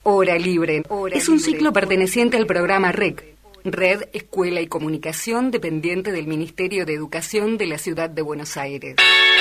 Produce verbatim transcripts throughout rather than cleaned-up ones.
Hora Libre. Hora es un libre. Ciclo perteneciente al programa R E C, Red, Escuela y Comunicación, dependiente del Ministerio de Educación de la Ciudad de Buenos Aires.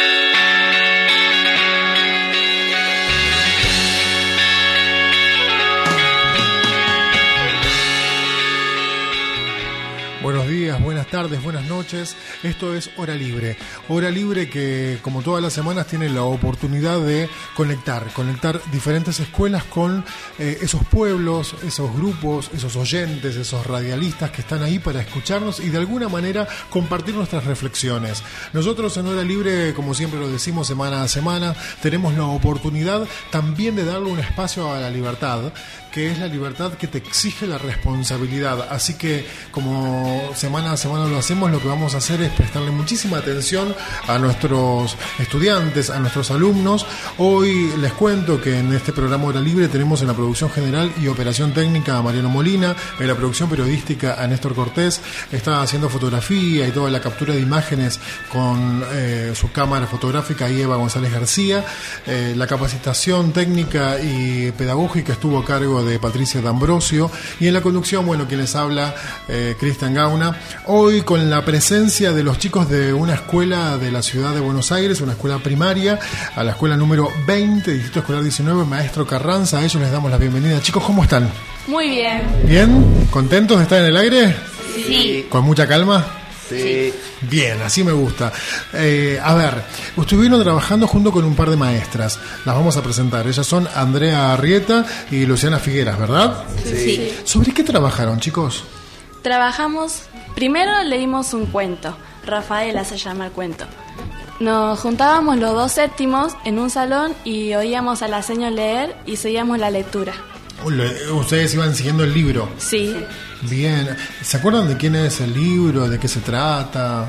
Buenos días, buenas tardes, buenas noches. Esto es Hora Libre. Hora Libre que, como todas las semanas, tiene la oportunidad de conectar, conectar diferentes escuelas con eh, esos pueblos, esos grupos, esos oyentes, esos radialistas que están ahí para escucharnos y de alguna manera compartir nuestras reflexiones. Nosotros en Hora Libre, como siempre lo decimos semana a semana, tenemos la oportunidad también de darle un espacio a la libertad, que es la libertad que te exige la responsabilidad. Así que, como semana a semana lo hacemos, lo que vamos a hacer es prestarle muchísima atención a nuestros estudiantes, a nuestros alumnos. Hoy les cuento que en este programa Hora Libre tenemos en la producción general y operación técnica a Mariano Molina, en la producción periodística a Néstor Cortés, está haciendo fotografía y toda la captura de imágenes con eh, su cámara fotográfica y Eva González García, eh, la capacitación técnica y pedagógica estuvo a cargo de Patricia D'Ambrosio y en la conducción, bueno, quien les habla, eh, Cristian Gauna, hoy con la presencia de los chicos de una escuela de la ciudad de Buenos Aires, una escuela primaria, a la escuela número veinte, Distrito Escolar diecinueve, Maestro Carranza. A ellos les damos la bienvenida. Chicos, ¿cómo están? Muy bien. ¿Bien? ¿Contentos de estar en el aire? Sí. ¿Con mucha calma? Sí. Bien, así me gusta. Eh, a ver, estuvieron trabajando junto con un par de maestras. Las vamos a presentar. Ellas son Andrea Arrieta y Luciana Figueras, ¿verdad? Sí. sí. ¿Sobre qué trabajaron, chicos? Trabajamos, primero leímos un cuento. Rafaela se llama el cuento. Nos juntábamos los dos séptimos en un salón y oíamos a la señora leer y seguíamos la lectura. ¿Ustedes iban siguiendo el libro? Sí. Bien. ¿Se acuerdan de quién es el libro? ¿De qué se trata?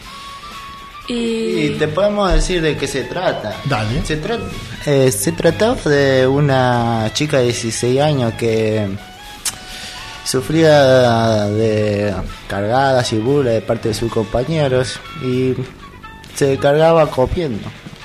Y, y te podemos decir de qué se trata. Dale. Se, tra- eh, se trataba de una chica de dieciséis años que sufría de cargadas y burlas de parte de sus compañeros y se cargaba comiendo.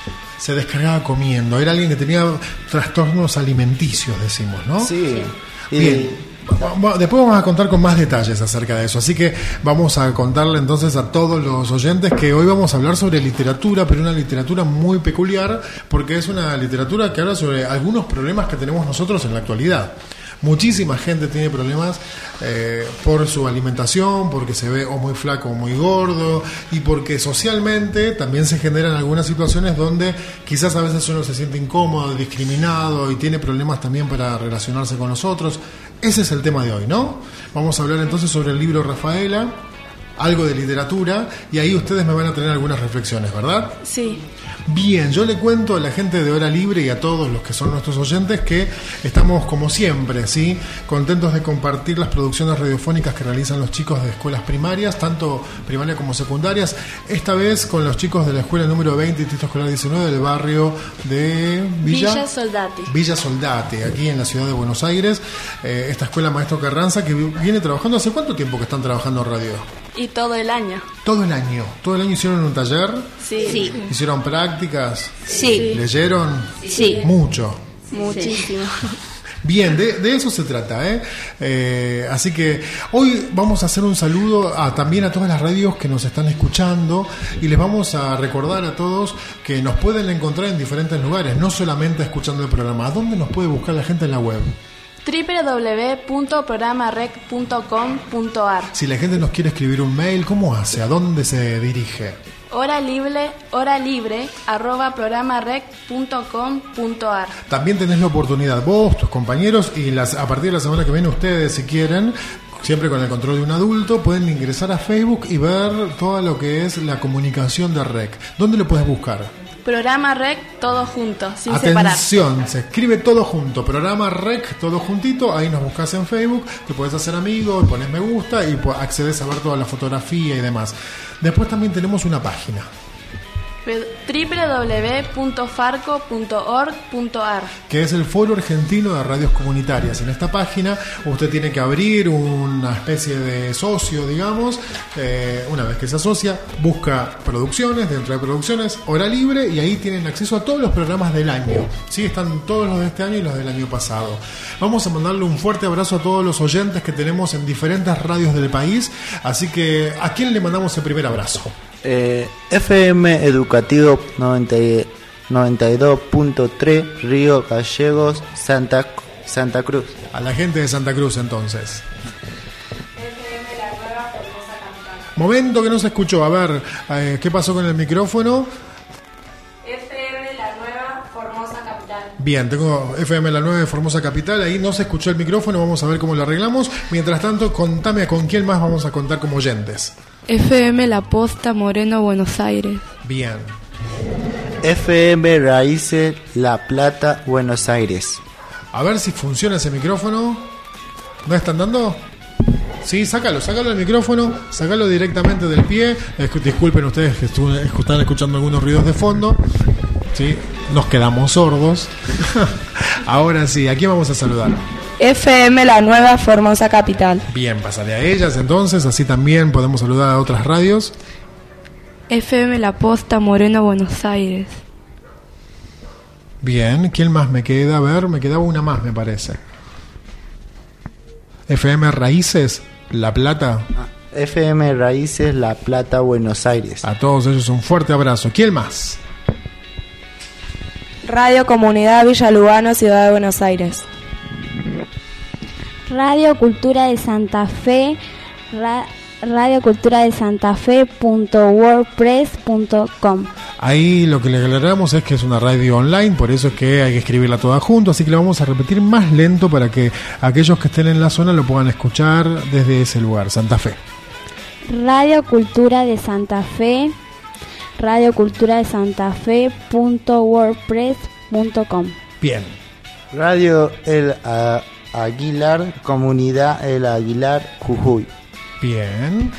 Se descargaba comiendo. Era alguien que tenía trastornos alimenticios, decimos, ¿no? Sí. Y bien. Bueno, después vamos a contar con más detalles acerca de eso. Así que vamos a contarle entonces a todos los oyentes que hoy vamos a hablar sobre literatura, pero una literatura muy peculiar, porque es una literatura que habla sobre algunos problemas que tenemos nosotros en la actualidad. Muchísima gente tiene problemas eh, por su alimentación, porque se ve o muy flaco o muy gordo, y porque socialmente también se generan algunas situaciones donde quizás a veces uno se siente incómodo, discriminado y tiene problemas también para relacionarse con los otros. Ese es el tema de hoy, ¿no? Vamos a hablar entonces sobre el libro Rafaela, algo de literatura, y ahí ustedes me van a tener algunas reflexiones, ¿verdad? Sí. Bien, yo le cuento a la gente de Hora Libre y a todos los que son nuestros oyentes que estamos como siempre, ¿sí? Contentos de compartir las producciones radiofónicas que realizan los chicos de escuelas primarias, tanto primarias como secundarias, esta vez con los chicos de la escuela número veinte, Distrito Escolar diecinueve, del barrio de Villa, Villa Soldati. Villa Soldati, aquí en la ciudad de Buenos Aires, eh, esta escuela Maestro Carranza que viene trabajando. ¿Hace cuánto tiempo que están trabajando en radio? Y todo el año. Todo el año. ¿Todo el año hicieron un taller? Sí. sí. ¿Hicieron prácticas? Sí. ¿Leyeron? Sí. Mucho. Muchísimo. Bien, de, de eso se trata, ¿eh? ¿eh? Así que hoy vamos a hacer un saludo a, también a todas las radios que nos están escuchando y les vamos a recordar a todos que nos pueden encontrar en diferentes lugares, no solamente escuchando el programa. ¿A dónde nos puede buscar la gente en la web? doble u doble u doble u punto programa rec punto com punto a r. Si la gente nos quiere escribir un mail, ¿cómo hace? ¿A dónde se dirige? Hora libre, hora libre, arroba programarec punto com punto a r. También tenés la oportunidad, vos, tus compañeros, y las, a partir de la semana que viene ustedes, si quieren, siempre con el control de un adulto, pueden ingresar a Facebook y ver todo lo que es la comunicación de R E C. ¿Dónde lo puedes buscar? Programa Rec, todo junto, sin separar. Atención, se escribe todo junto, Programa Rec, todo juntito, ahí nos buscas en Facebook, te puedes hacer amigo, pones me gusta y accedes a ver toda la fotografía y demás. Después también tenemos una página. doble u doble u doble u punto farco punto org punto a r, que es el Foro Argentino de Radios Comunitarias. En esta página usted tiene que abrir una especie de socio, digamos. Eh, una vez que se asocia, busca producciones, dentro de producciones, hora libre, y ahí tienen acceso a todos los programas del año. Sí, están todos los de este año y los del año pasado. Vamos a mandarle un fuerte abrazo a todos los oyentes que tenemos en diferentes radios del país. Así que, ¿a quién le mandamos el primer abrazo? Eh, F M Educativo noventa y dos punto tres Río Gallegos, Santa, Santa Cruz. A la gente de Santa Cruz, entonces. F M La Nueva Formosa Capital. Momento que no se escuchó. A ver, eh, ¿qué pasó con el micrófono? F M La Nueva Formosa Capital. Bien, tengo F M La Nueva de Formosa Capital. Ahí no se escuchó el micrófono. Vamos a ver cómo lo arreglamos. Mientras tanto, contame con quién más vamos a contar como oyentes. F M La Posta, Moreno, Buenos Aires. Bien. F M Raíces, La Plata, Buenos Aires. A ver si funciona ese micrófono. ¿No están dando? Sí, sácalo, sácalo del micrófono, sácalo directamente del pie. Escu- disculpen ustedes que estu- están escuchando algunos ruidos de fondo. Sí, nos quedamos sordos. Ahora sí, ¿a quién vamos a saludar? F M La Nueva Formosa Capital. Bien, pasaré a ellas entonces, así también podemos saludar a otras radios. F M La Posta, Moreno, Buenos Aires. Bien, ¿quién más me queda? A ver, me quedaba una más, me parece. F M Raíces, La Plata. F M Raíces, La Plata, Buenos Aires. A todos ellos un fuerte abrazo. ¿Quién más? Radio Comunidad Villa Lugano, Ciudad de Buenos Aires. Radio Cultura de Santa Fe, ra, Radio Cultura de Santa Fe punto wordpress punto com. Ahí lo que le aclaramos es que es una radio online, por eso es que hay que escribirla toda junto, así que la vamos a repetir más lento para que aquellos que estén en la zona lo puedan escuchar desde ese lugar, Santa Fe. Radio Cultura de Santa Fe, Radio Cultura de Santa Fe punto wordpress punto com. Bien. Radio El a, Aguilar, Comunidad El Aguilar, Jujuy. Bien.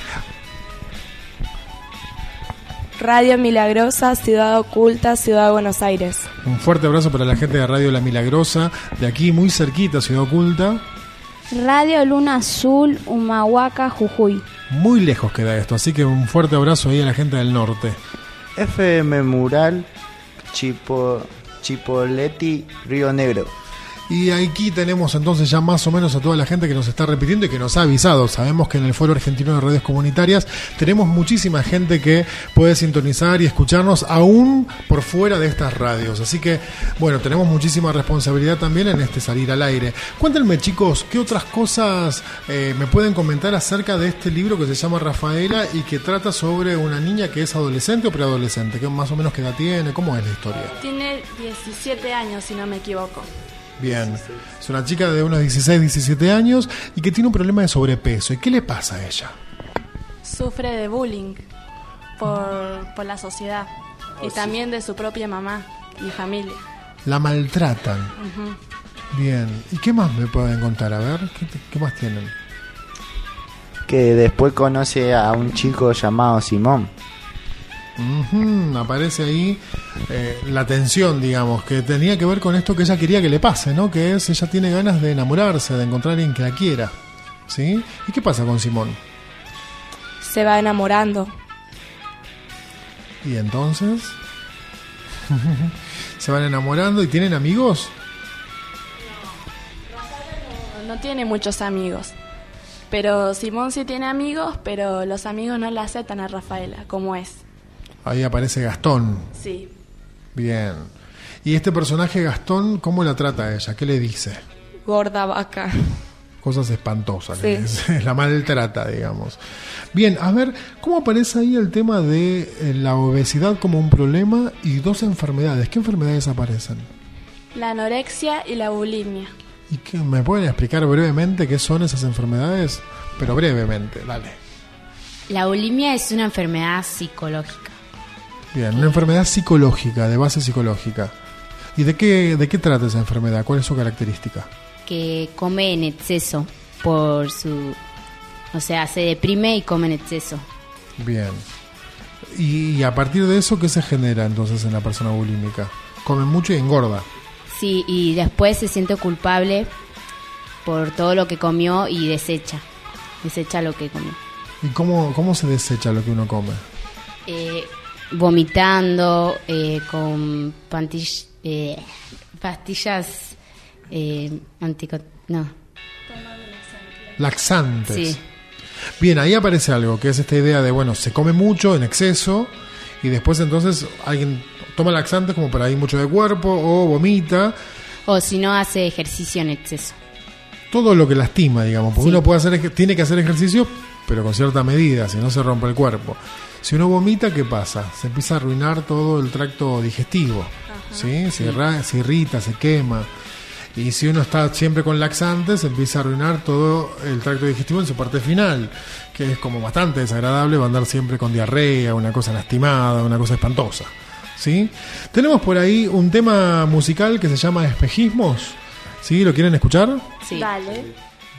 Radio Milagrosa, Ciudad Oculta, Ciudad de Buenos Aires. Un fuerte abrazo para la gente de Radio La Milagrosa, de aquí muy cerquita, Ciudad Oculta. Radio Luna Azul, Humahuaca, Jujuy. Muy lejos queda esto, así que un fuerte abrazo ahí a la gente del norte. F M Mural, Chipo, Chipoleti, Río Negro. Y aquí tenemos entonces ya más o menos a toda la gente que nos está repitiendo y que nos ha avisado. Sabemos que en el Foro Argentino de Radios Comunitarias tenemos muchísima gente que puede sintonizar y escucharnos aún por fuera de estas radios. Así que, bueno, tenemos muchísima responsabilidad también en este salir al aire. Cuéntenme, chicos, ¿qué otras cosas eh, me pueden comentar acerca de este libro que se llama Rafaela y que trata sobre una niña que es adolescente o preadolescente? ¿Qué más o menos qué edad tiene? ¿Cómo es la historia? Tiene diecisiete años, si no me equivoco. Bien, es una chica de unos dieciséis, diecisiete años y que tiene un problema de sobrepeso. ¿Y qué le pasa a ella? Sufre de bullying por, por la sociedad y también de su propia mamá y familia. La maltratan. Uh-huh. Bien, ¿y qué más me pueden contar? A ver, ¿qué, qué más tienen? Que después conoce a un chico llamado Simón. Uh-huh, aparece ahí eh, la tensión, digamos, que tenía que ver con esto que ella quería que le pase, ¿no? Que es, ella tiene ganas de enamorarse, de encontrar a alguien que la quiera, ¿sí? ¿Y qué pasa con Simón? Se va enamorando. ¿Y entonces? ¿Se van enamorando y tienen amigos? No, no tiene muchos amigos. Pero Simón sí tiene amigos, pero los amigos no la aceptan a Rafaela, como es. Ahí aparece Gastón. Sí. Bien. ¿Y este personaje Gastón, cómo la trata a ella? ¿Qué le dice? Gorda vaca. Cosas espantosas. Sí. Le dice. La maltrata, digamos. Bien, a ver, ¿cómo aparece ahí el tema de eh, la obesidad como un problema y dos enfermedades? ¿Qué enfermedades aparecen? La anorexia y la bulimia. ¿Y qué, me pueden explicar brevemente qué son esas enfermedades? Pero brevemente, dale. La bulimia es una enfermedad psicológica. Bien, una enfermedad psicológica, de base psicológica. ¿Y de qué, de qué trata esa enfermedad? ¿Cuál es su característica? Que come en exceso por su... O sea, se deprime y come en exceso. Bien. Y, y a partir de eso, ¿qué se genera entonces en la persona bulímica? Come mucho y engorda. Sí, y después se siente culpable por todo lo que comió y desecha. Desecha lo que comió. ¿Y cómo, cómo se desecha lo que uno come? Eh, vomitando, eh, con pantill- eh, pastillas eh, antico... No. Laxantes. Sí. Bien, ahí aparece algo, que es esta idea de, bueno, se come mucho en exceso y después entonces alguien toma laxantes como para ir mucho de cuerpo o vomita. O si no, hace ejercicio en exceso. Todo lo que lastima, digamos, porque Sí. uno puede hacer, tiene que hacer ejercicio, pero con cierta medida, si no se rompe el cuerpo. Si uno vomita, ¿qué pasa? Se empieza a arruinar todo el tracto digestivo, ¿sí? Se, irra- se irrita, se quema. Y si uno está siempre con laxantes, se empieza a arruinar todo el tracto digestivo en su parte final, que es como bastante desagradable, va a andar siempre con diarrea, una cosa lastimada, una cosa espantosa, ¿sí? Tenemos por ahí un tema musical que se llama Espejismos, ¿sí? ¿Lo quieren escuchar? Sí. Dale.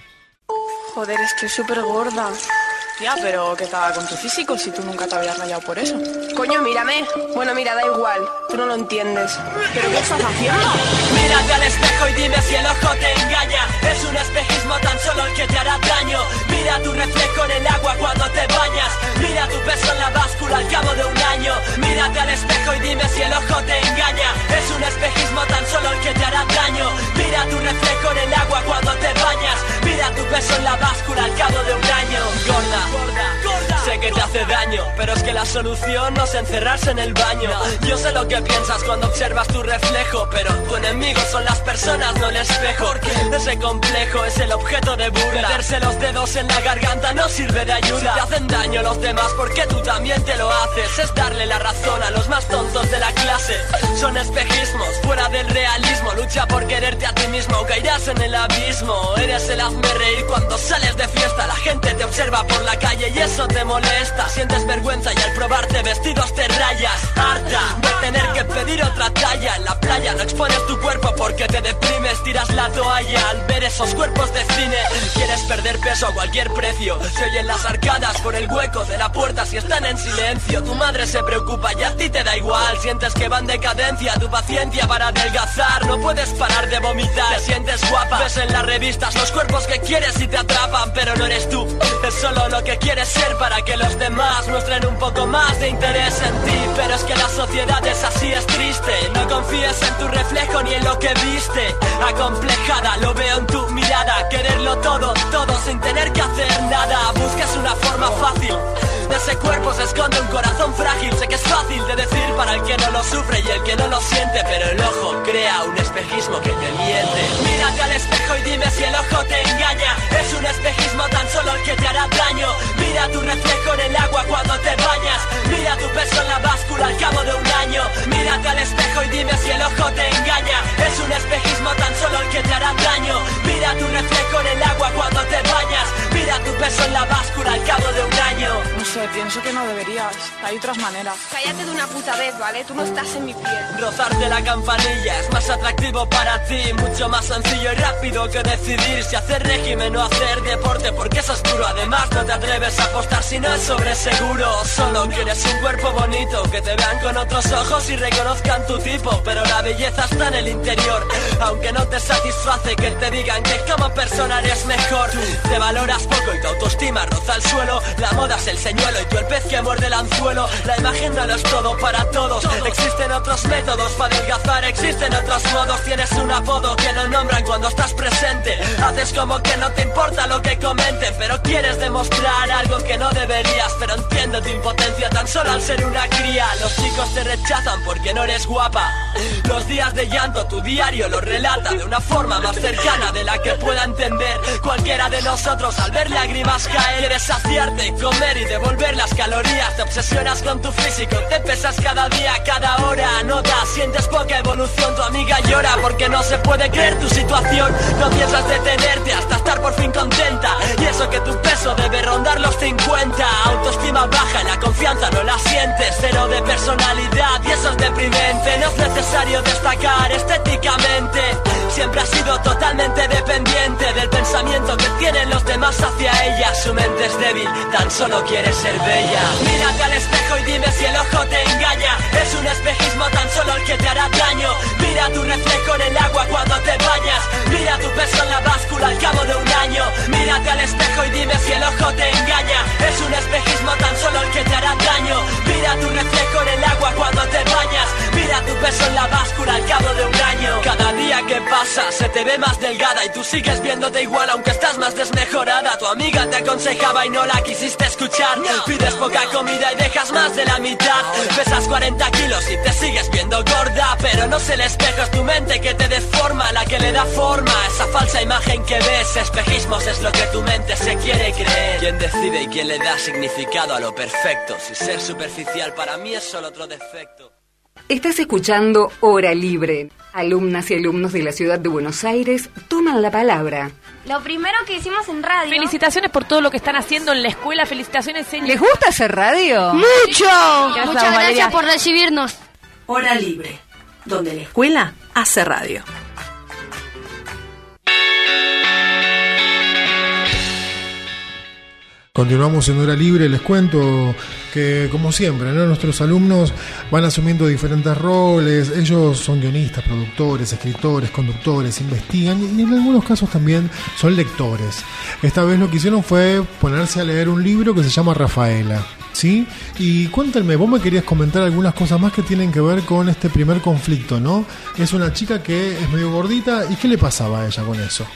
Joder, estoy súper gorda. Tía, pero ¿qué tal con tu físico si tú nunca te habías rayado por eso? Coño, mírame. Bueno, mira, da igual. Tú no lo entiendes. ¿Pero qué estás haciendo? Mírate al espejo y dime si el ojo te engaña. Es un espejismo tan solo el que te hará daño. Mira tu reflejo en el agua cuando te bañas. Mira tu peso en la báscula al cabo de un año. Mírate al espejo y dime si el ojo te engaña. Es un espejismo tan solo el que te hará daño. Mira tu reflejo en el agua cuando te bañas. Mira tu peso en la báscula al cabo de un año. Gorda, gorda, gorda. Sé que te hace daño, pero es que la solución no es encerrarse en el baño. Yo sé lo que piensas cuando observas tu reflejo, pero tu enemigo son las personas, no el espejo. Ese complejo es el objeto de burla. Meterse los dedos en la garganta no sirve de ayuda. Si te hacen daño los demás, porque tú también te lo haces. Es darle la razón a los más tontos de la clase. Son espejismos, fuera del realismo. Lucha por quererte a ti mismo o caerás en el abismo. Eres el hazme reír cuando sales de fiesta. La gente te observa por la calle y eso te molesta. Sientes vergüenza y al probarte vestidos te rayas. Harta de tener que pedir otra talla. En la playa no expones tu cuerpo porque te deprimes. Tiras la toalla al ver esos cuerpos de cine. Quieres perder peso a cualquier precio. Se oyen las arcadas por el hueco de la puerta si están en silencio. Tu madre se preocupa y a ti te da igual. Sientes que va en decadencia tu paciencia para adelgazar. No puedes parar de vomitar. Te sientes guapa. Ves en las revistas los cuerpos que quieres y te atrapan, pero no eres tú. Es solo lo que quieres ser para que los demás muestren un poco más de interés en ti. Pero es que la sociedad es así, es triste. No confíes en tu reflejo ni en lo que viste. Acomplejada, lo veo en tu mirada. Quererlo todo, todo sin tener que hacer nada. Buscas una forma fácil. De ese cuerpo se esconde un corazón frágil. Sé que es fácil de decir para el que no lo sufre y el que no lo siente, pero el ojo crea un espejismo que te miente. Mírate al espejo y dime si el ojo te engaña. Es un espejismo tan solo el que te hará daño. Mira tu reflejo en el agua cuando te bañas. Mira tu peso en la báscula al cabo de un año. Mírate al espejo y dime si el ojo te engaña. Es un espejismo tan solo el que te hará daño. Mira tu reflejo en el agua cuando te bañas. Mira tu peso en la báscula al cabo de un año. No sé, pienso que no deberías. Hay otras maneras. Cállate de una puta vez, ¿vale? Tú no estás en mi piel. Rozarte la campanilla es más atractivo para ti. Mucho más sencillo y rápido que decidir si hacer régimen o hacer deporte, porque eso es duro. Además no te atreves a apostar si no es sobre seguro. Solo quieres un cuerpo bonito, que te vean con otros ojos y reconozcan tu tipo. Pero la belleza está en el interior. Aunque no te satisface que te digan que como persona eres mejor. Te valoras poco y tu autoestima roza el suelo. La moda es el señuelo y tú el pez que muerde el anzuelo. La imagen no lo es todo para todos. Existen otros métodos para adelgazar, existen otros modos. Tienes un apodo que no nombran cuando estás presente. Haces como que no te importa lo que comenten, pero quieres demostrar algo que no deberías. Pero entiendo tu impotencia tan solo al ser una cría. Los chicos te rechazan porque no eres guapa. Los días de llanto tu diario lo relata de una forma más cercana de la que pueda entender cualquiera de nosotros. Al ver lágrimas caer, quieres saciarte, comer y devolver las calorías. Te obsesionas con tu físico, te pesas cada día, cada hora. Notas, sientes poca evolución, tu amiga llora porque no se puede creer tu situación. No piensas detenerte hasta estar por fin contenta. Y eso que tu peso debe rondar los cincuenta. Autoestima baja y la confianza no la sientes. Cero de personalidad y eso es deprimente. No es necesario destacar estéticamente. Siempre has sido totalmente dependiente del pensamiento que tienen los demás hacia ella. Su mente es débil, tan solo quiere ser bella. Mírate al espejo y dime si el ojo te engaña. Es un espejismo tan solo el que te hará daño. Mira tu reflejo en el agua cuando te bañas. Mira tu peso en la báscula al cabo de un año. Mírate al espejo y dime si el ojo te engaña. Es un espejismo tan solo el que te hará daño. Mira tu reflejo en el agua cuando te bañas. Mira tu peso en la báscula al cabo de un año. Cada día que pasa se te ve más delgada y tú sigues viéndote igual aunque estás más desmejorada. Tu amiga te aconsejaba y no la quisiste escuchar. Pides poca comida y dejas más de la mitad. Pesas cuarenta kilos y te sigues viendo gorda, pero no es el espejo, es tu mente que te deforma, la que le da forma a esa falsa imagen que ves. Espejismos es lo que tu mente se quiere creer. ¿Quién decide y quién le da significado a lo perfecto? Si ser superficial para mí es solo otro defecto. Estás escuchando Hora Libre. Alumnas y alumnos de la ciudad de Buenos Aires toman la palabra. Lo primero que hicimos en radio... Felicitaciones por todo lo que están haciendo en la escuela. Felicitaciones, señor. ¿Les gusta hacer radio? ¡Mucho! Gracias, Muchas Valeria. gracias por recibirnos. Hora Libre, donde la escuela hace radio. Continuamos en Hora Libre. Les cuento que, como siempre, ¿no?, nuestros alumnos van asumiendo diferentes roles. Ellos son guionistas, productores, escritores, conductores, investigan y en algunos casos también son lectores. Esta vez lo que hicieron fue ponerse a leer un libro que se llama Rafaela, ¿sí? Y cuéntenme, vos me querías comentar algunas cosas más que tienen que ver con este primer conflicto, ¿no? Es una chica que es medio gordita, ¿y qué le pasaba a ella con eso?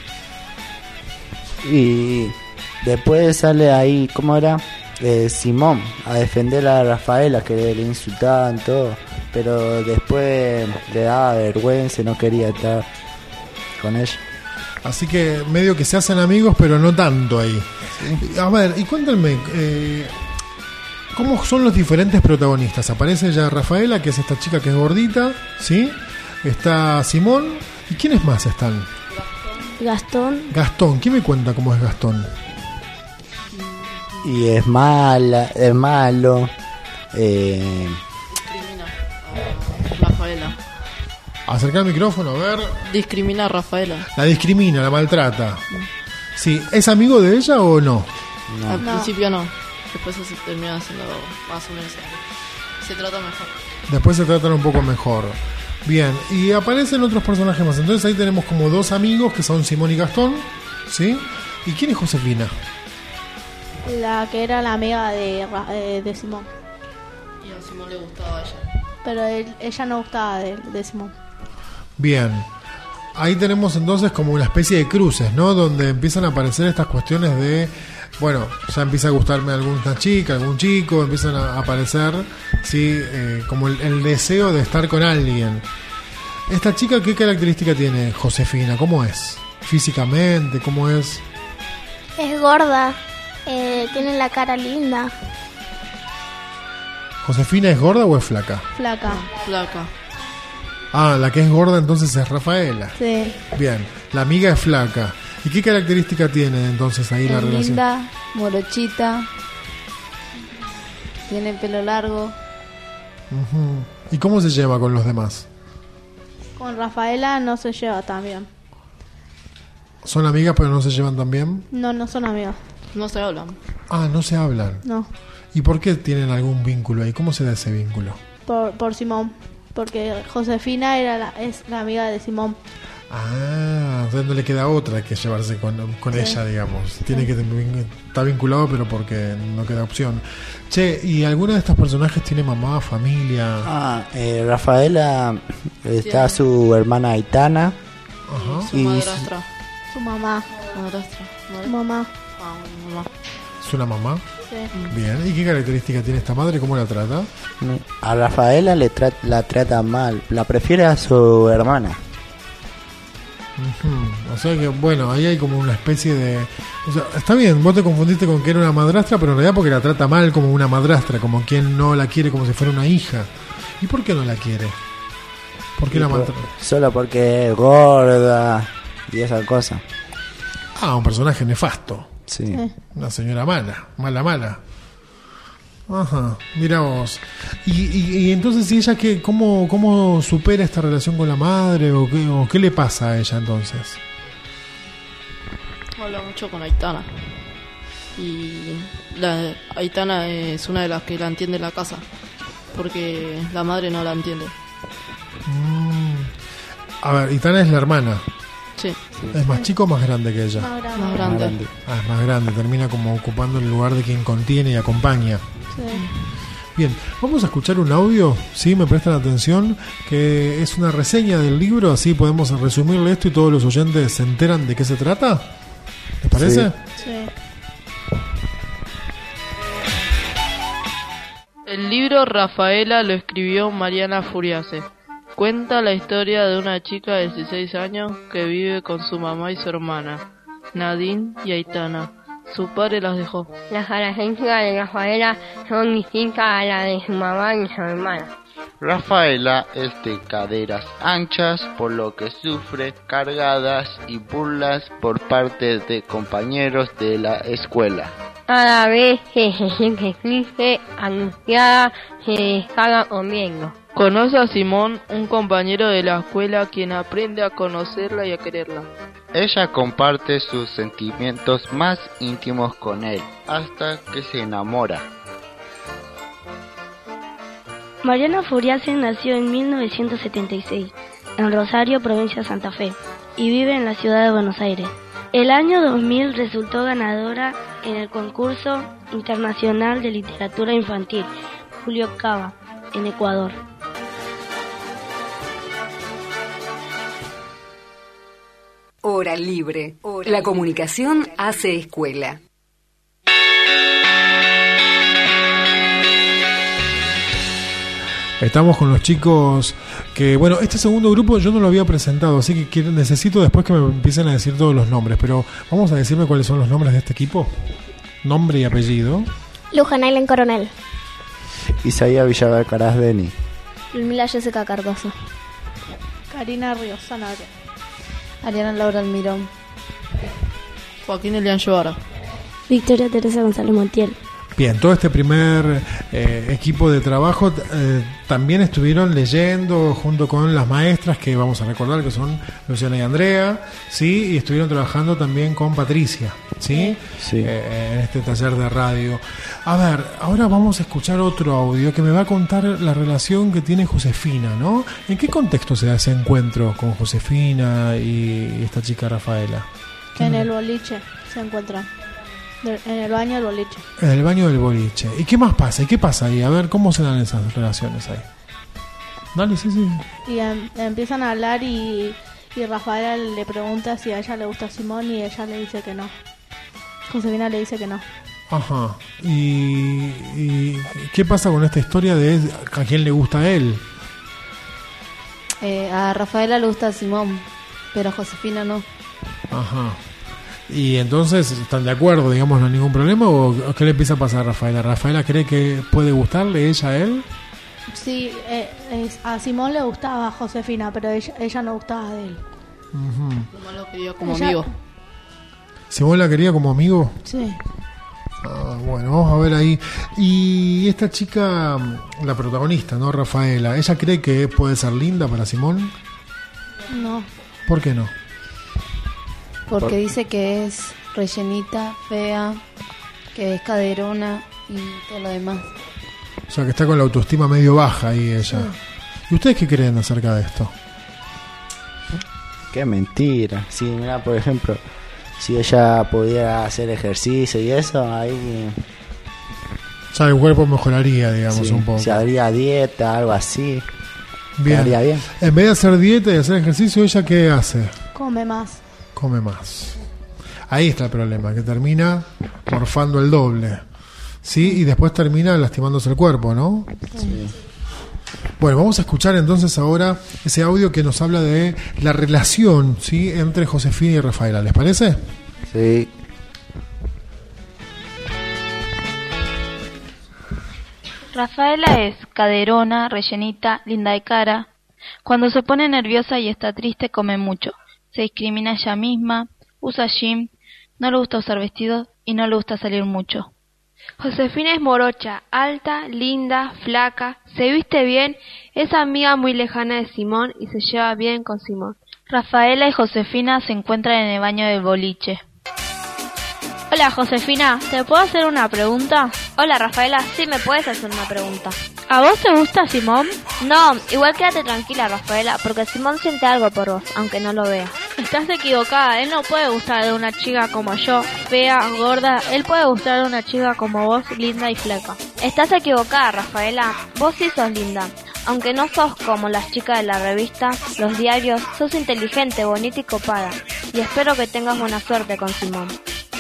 Y después sale ahí, ¿cómo era? Eh, Simón, a defender a Rafaela, que le insultaban todo, pero después le daba vergüenza y no quería estar con ella. Así que medio que se hacen amigos, pero no tanto ahí. Sí. A ver, y cuéntenme, eh, ¿cómo son los diferentes protagonistas? Aparece ya Rafaela, que es esta chica que es gordita, ¿sí? Está Simón, ¿y quiénes más están? Gastón. Gastón, ¿quién me cuenta cómo es Gastón? Y es mala, es malo. Eh... Discrimina a Rafaela. Acerca el micrófono, a ver. Discrimina a Rafaela. La discrimina, la maltrata. Sí, ¿es amigo de ella o no? No. Al no. principio no. Después se termina haciendo más o menos. Se trata mejor. Después se tratan un poco mejor. Bien, y aparecen otros personajes más. Entonces ahí tenemos como dos amigos que son Simón y Gastón, ¿sí? ¿Y quién es Josefina? La que era la amiga de, eh, de Simón. Y a Simón le gustaba a ella. Pero él, ella no gustaba de, de Simón. Bien, ahí tenemos entonces como una especie de cruces, ¿no? Donde empiezan a aparecer estas cuestiones de, bueno, ya empieza a gustarme alguna chica, algún chico, empiezan a aparecer, sí, eh, como el, el deseo de estar con alguien. ¿Esta chica qué característica tiene, Josefina? ¿Cómo es? ¿Físicamente? ¿Cómo es? Es gorda, eh, tiene la cara linda. ¿Josefina es gorda o es flaca? Flaca. Flaca. Ah, la que es gorda entonces es Rafaela. Sí. Bien, la amiga es flaca. ¿Y qué característica tiene entonces ahí es la relación? Linda, morochita, tiene pelo largo. Uh-huh. ¿Y cómo se lleva con los demás? Con Rafaela no se lleva tan bien. ¿Son amigas pero no se llevan tan bien? No, no son amigas. No se hablan. Ah, no se hablan. No. ¿Y por qué tienen algún vínculo ahí? ¿Cómo se da ese vínculo? Por, por Simón. Porque Josefina era la, es la amiga de Simón. Ah, entonces no le queda otra que llevarse con, con sí. ella, digamos. Tiene sí. que estar vinculado, pero porque no queda opción. Che, ¿y alguno de estos personajes tiene mamá, familia? Ah, eh, Rafaela, está sí. su hermana Aitana. Ajá. Y su madrastra. Su mamá. Madrastra. Su mamá. Ah, mamá. ¿Es una mamá? Sí. Bien, ¿y qué característica tiene esta madre? ¿Cómo la trata? A Rafaela le tra- la trata mal, la prefiere a su hermana. Uh-huh. O sea que, bueno, ahí hay como una especie de... O sea, está bien, vos te confundiste con que era una madrastra, pero en realidad porque la trata mal como una madrastra, como quien no la quiere como si fuera una hija. ¿Y por qué no la quiere? ¿Por qué la por, maltrata? Solo porque es gorda y esa cosa. Ah, un personaje nefasto. Sí. sí. Una señora mala, mala, mala. Ajá, mira vos. Y, y, y entonces, ¿y ella qué, cómo, cómo supera esta relación con la madre? ¿O qué, o qué le pasa a ella entonces? Habla mucho con Aitana. Y la Aitana es una de las que la entiende en la casa, porque la madre no la entiende. Mm. A ver, Aitana es la hermana. Sí. ¿Es más chico o más grande que ella? Más grande. Más grande. Ah, es más grande, termina como ocupando el lugar de quien contiene y acompaña. Sí. Bien, vamos a escuchar un audio, ¿sí? Me prestan atención, que es una reseña del libro, así podemos resumirle esto y todos los oyentes se enteran de qué se trata. ¿Les parece? Sí. Sí. El libro Rafaela lo escribió Mariana Furiase. Cuenta la historia de una chica de dieciséis años que vive con su mamá y su hermana, Nadine y Aitana. Su padre las dejó. Las características de Rafaela son distintas a las de su mamá y su hermana. Rafaela es de caderas anchas, por lo que sufre cargadas y burlas por parte de compañeros de la escuela. A la vez que se siente triste, angustiada, se descarga comiendo. Conoce a Simón, un compañero de la escuela, quien aprende a conocerla y a quererla. Ella comparte sus sentimientos más íntimos con él, hasta que se enamora. Mariana Furiase nació en mil novecientos setenta y seis, en Rosario, provincia de Santa Fe, y vive en la ciudad de Buenos Aires. El año dos mil resultó ganadora en el concurso internacional de literatura infantil Julio Cava, en Ecuador. Hora libre. La comunicación hace escuela. Estamos con los chicos que, bueno, este segundo grupo yo no lo había presentado, así que quiero, necesito después que me empiecen a decir todos los nombres, pero vamos a decirme cuáles son los nombres de este equipo. Nombre y apellido. Luján Aylen Coronel. Isaías Villaver Carasdeni. Lulmila Jessica Cardoso. Karina Ríos Sanabria. Ariana Laura Almirón. Joaquín Elian Lloara. Victoria Teresa González Montiel. Bien, todo este primer eh, equipo de trabajo eh, también estuvieron leyendo junto con las maestras que vamos a recordar que son Luciana y Andrea, sí, y estuvieron trabajando también con Patricia, sí, sí. Eh, en este taller de radio. A ver, ahora vamos a escuchar otro audio que me va a contar la relación que tiene Josefina, ¿no? ¿En qué contexto se da ese encuentro con Josefina y esta chica Rafaela? En el boliche se encuentran. En el baño del boliche. En el baño del boliche. ¿Y qué más pasa? ¿Y qué pasa ahí? A ver, ¿cómo se dan esas relaciones ahí? Dale, sí, sí. Y em, empiezan a hablar y, y Rafaela le pregunta si a ella le gusta Simón y ella le dice que no. Josefina le dice que no. Ajá. ¿Y, y qué pasa con esta historia de a quién le gusta a él? Eh, a Rafaela le gusta Simón, pero a Josefina no. Ajá. Y entonces, ¿están de acuerdo, digamos, no hay ningún problema? ¿O qué le empieza a pasar a Rafaela? ¿Rafaela cree que puede gustarle ella a él? Sí, eh, es, a Simón le gustaba a Josefina, pero ella, ella no gustaba de él. Uh-huh. Simón lo quería como ella... amigo. ¿Simón la quería como amigo? Sí. Ah, bueno, vamos a ver ahí. Y esta chica, la protagonista, ¿no? Rafaela, ¿ella cree que puede ser linda para Simón? No. ¿Por qué no? Porque Por... dice que es rellenita, fea, que es caderona y todo lo demás. O sea, que está con la autoestima medio baja ahí ella. Sí. ¿Y ustedes qué creen acerca de esto? Qué mentira. Sí, mira, por ejemplo, si ella pudiera hacer ejercicio y eso, ahí... O sea, el cuerpo mejoraría, digamos, sí, un poco. Se haría dieta, algo así. Bien. Quedaría bien. En vez de hacer dieta y hacer ejercicio, ¿ella qué hace? Come más. Come más. Ahí está el problema, que termina morfando el doble. ¿Sí? Y después termina lastimándose el cuerpo, ¿no? Sí. Bueno, vamos a escuchar entonces ahora ese audio que nos habla de la relación, ¿sí?, entre Josefina y Rafaela. ¿Les parece? Sí. Rafaela es caderona, rellenita, linda de cara. Cuando se pone nerviosa y está triste come mucho. Se discrimina ella misma, usa jean, no le gusta usar vestidos y no le gusta salir mucho. Josefina es morocha, alta, linda, flaca, se viste bien, es amiga muy lejana de Simón y se lleva bien con Simón. Rafaela y Josefina se encuentran en el baño del boliche. Hola, Josefina, ¿te puedo hacer una pregunta? Hola, Rafaela, sí me puedes hacer una pregunta. ¿A vos te gusta Simón? No, igual quédate tranquila, Rafaela, porque Simón siente algo por vos, aunque no lo vea. Estás equivocada, él no puede gustar de una chica como yo, fea, gorda. Él puede gustar de una chica como vos, linda y flaca. Estás equivocada, Rafaela, vos sí sos linda. Aunque no sos como las chicas de la revista, los diarios, sos inteligente, bonita y copada. Y espero que tengas buena suerte con Simón.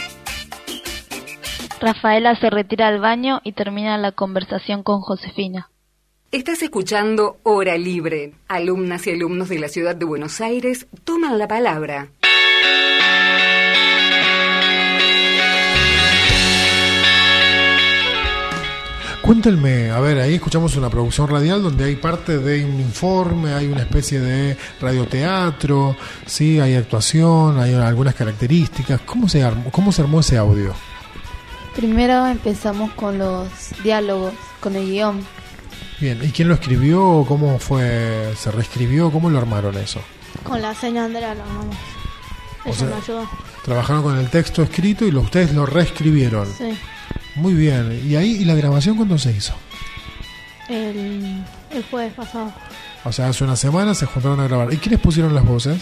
Rafaela se retira al baño y termina la conversación con Josefina. Estás escuchando Hora Libre. Alumnas y alumnos de la ciudad de Buenos Aires toman la palabra. Cuéntenme, a ver, ahí escuchamos una producción radial donde hay parte de un informe, hay una especie de radioteatro, sí, hay actuación, hay algunas características. ¿Cómo se armó, cómo se armó ese audio? Primero empezamos con los diálogos, con el guión. Bien, ¿y quién lo escribió? ¿Cómo fue? ¿Se reescribió? ¿Cómo lo armaron eso? Con la señora Andrea lo armamos. Ella O sea, me ayudó. Trabajaron con el texto escrito y lo, ustedes lo reescribieron. Sí. Muy bien. ¿Y ahí y la grabación cuándo se hizo? El, el jueves pasado. O sea, hace una semana se juntaron a grabar. ¿Y quiénes pusieron las voces?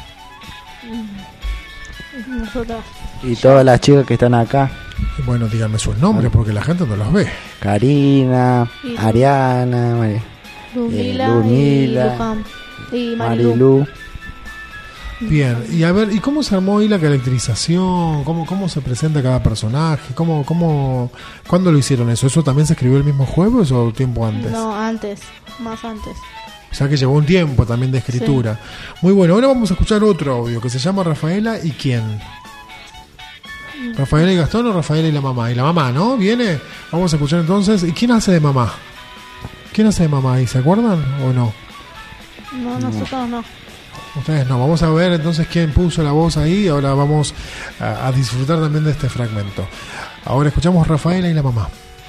Nosotras. Y todas las chicas que están acá. Bueno, díganme sus nombres porque la gente no los ve. Karina, Y- Ariana, Mari- Ludmila, eh, Ludmila, y Luján. Y Marilu. Marilu. Bien, y a ver, ¿y cómo se armó ahí la caracterización? ¿Cómo, cómo se presenta cada personaje? ¿Cómo, cómo, ¿Cuándo lo hicieron eso? ¿Eso también se escribió el mismo jueves o tiempo antes? No, antes, más antes. O sea que llevó un tiempo también de escritura. Muy bueno, ahora vamos a escuchar otro audio que se llama Rafaela y quién. ¿Rafaela y Gastón o Rafaela y la mamá? Y la mamá, ¿no? ¿Viene? Vamos a escuchar entonces. ¿Y quién hace de mamá? ¿Quién hace de mamá ahí? ¿Se acuerdan o no? No, nosotros no. Ustedes no. Vamos a ver entonces quién puso la voz ahí. Ahora vamos a, a disfrutar también de este fragmento. Ahora escuchamos Rafaela y la mamá.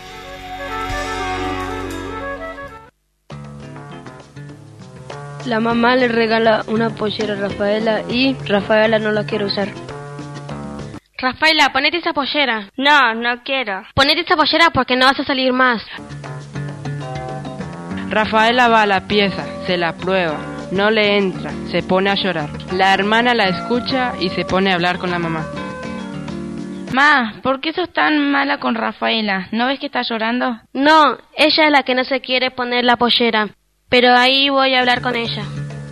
La mamá le regala una pollera a Rafaela y Rafaela no la quiere usar. Rafaela, ponete esa pollera. No, no quiero. Ponete esa pollera porque no vas a salir más. Rafaela va a la pieza, se la prueba, no le entra, se pone a llorar. La hermana la escucha y se pone a hablar con la mamá. Ma, ¿por qué sos tan mala con Rafaela? ¿No ves que está llorando? No, ella es la que no se quiere poner la pollera. Pero ahí voy a hablar con ella.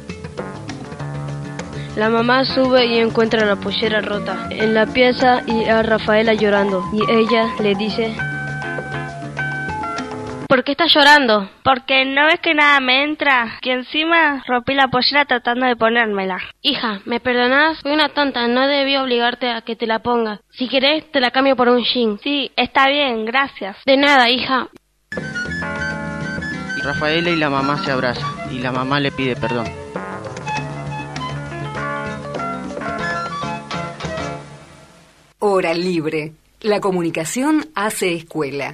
La mamá sube y encuentra la pollera rota en la pieza y a Rafaela llorando. Y ella le dice: ¿Por qué estás llorando? Porque no ves que nada me entra. Que encima rompí la pollera tratando de ponérmela. Hija, ¿me perdonás? Soy una tonta, no debí obligarte a que te la pongas. Si querés, te la cambio por un jean. Sí, está bien, gracias. De nada, hija. Rafaela y la mamá se abrazan y la mamá le pide perdón. Hora Libre. La comunicación hace escuela.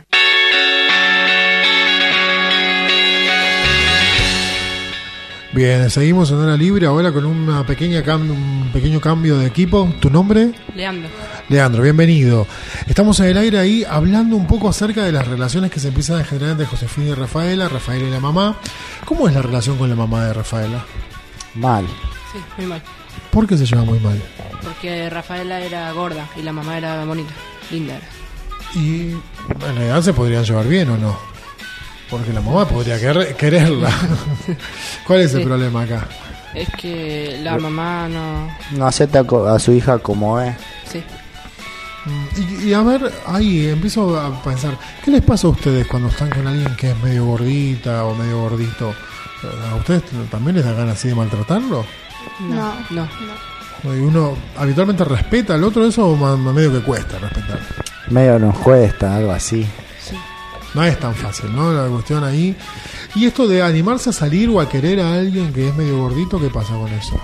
Bien, seguimos en Hora Libre ahora con una pequeña cam- un pequeño cambio de equipo. ¿Tu nombre? Leandro. Leandro, bienvenido. Estamos en el aire ahí hablando un poco acerca de las relaciones que se empiezan a generar entre Josefina y Rafaela, Rafaela y la mamá. ¿Cómo es la relación con la mamá de Rafaela? Mal. Sí, muy mal. ¿Por qué se lleva muy mal? Porque Rafaela era gorda y la mamá era bonita, linda era. Y en realidad se podrían llevar bien o no. Porque la mamá podría querer- quererla. ¿Cuál es el Sí. problema acá? Es que la mamá no... No acepta co- a su hija como es. Sí. Y, y a ver, ahí empiezo a pensar, ¿qué les pasa a ustedes cuando están con alguien que es medio gordita o medio gordito? ¿A ustedes también les da ganas así de maltratarlo? No. No. Y uno habitualmente respeta al otro, eso más, más medio que cuesta respetar. Medio nos cuesta, algo así. No es tan fácil, ¿no? La cuestión ahí. Y esto de animarse a salir o a querer a alguien que es medio gordito, ¿qué pasa con eso?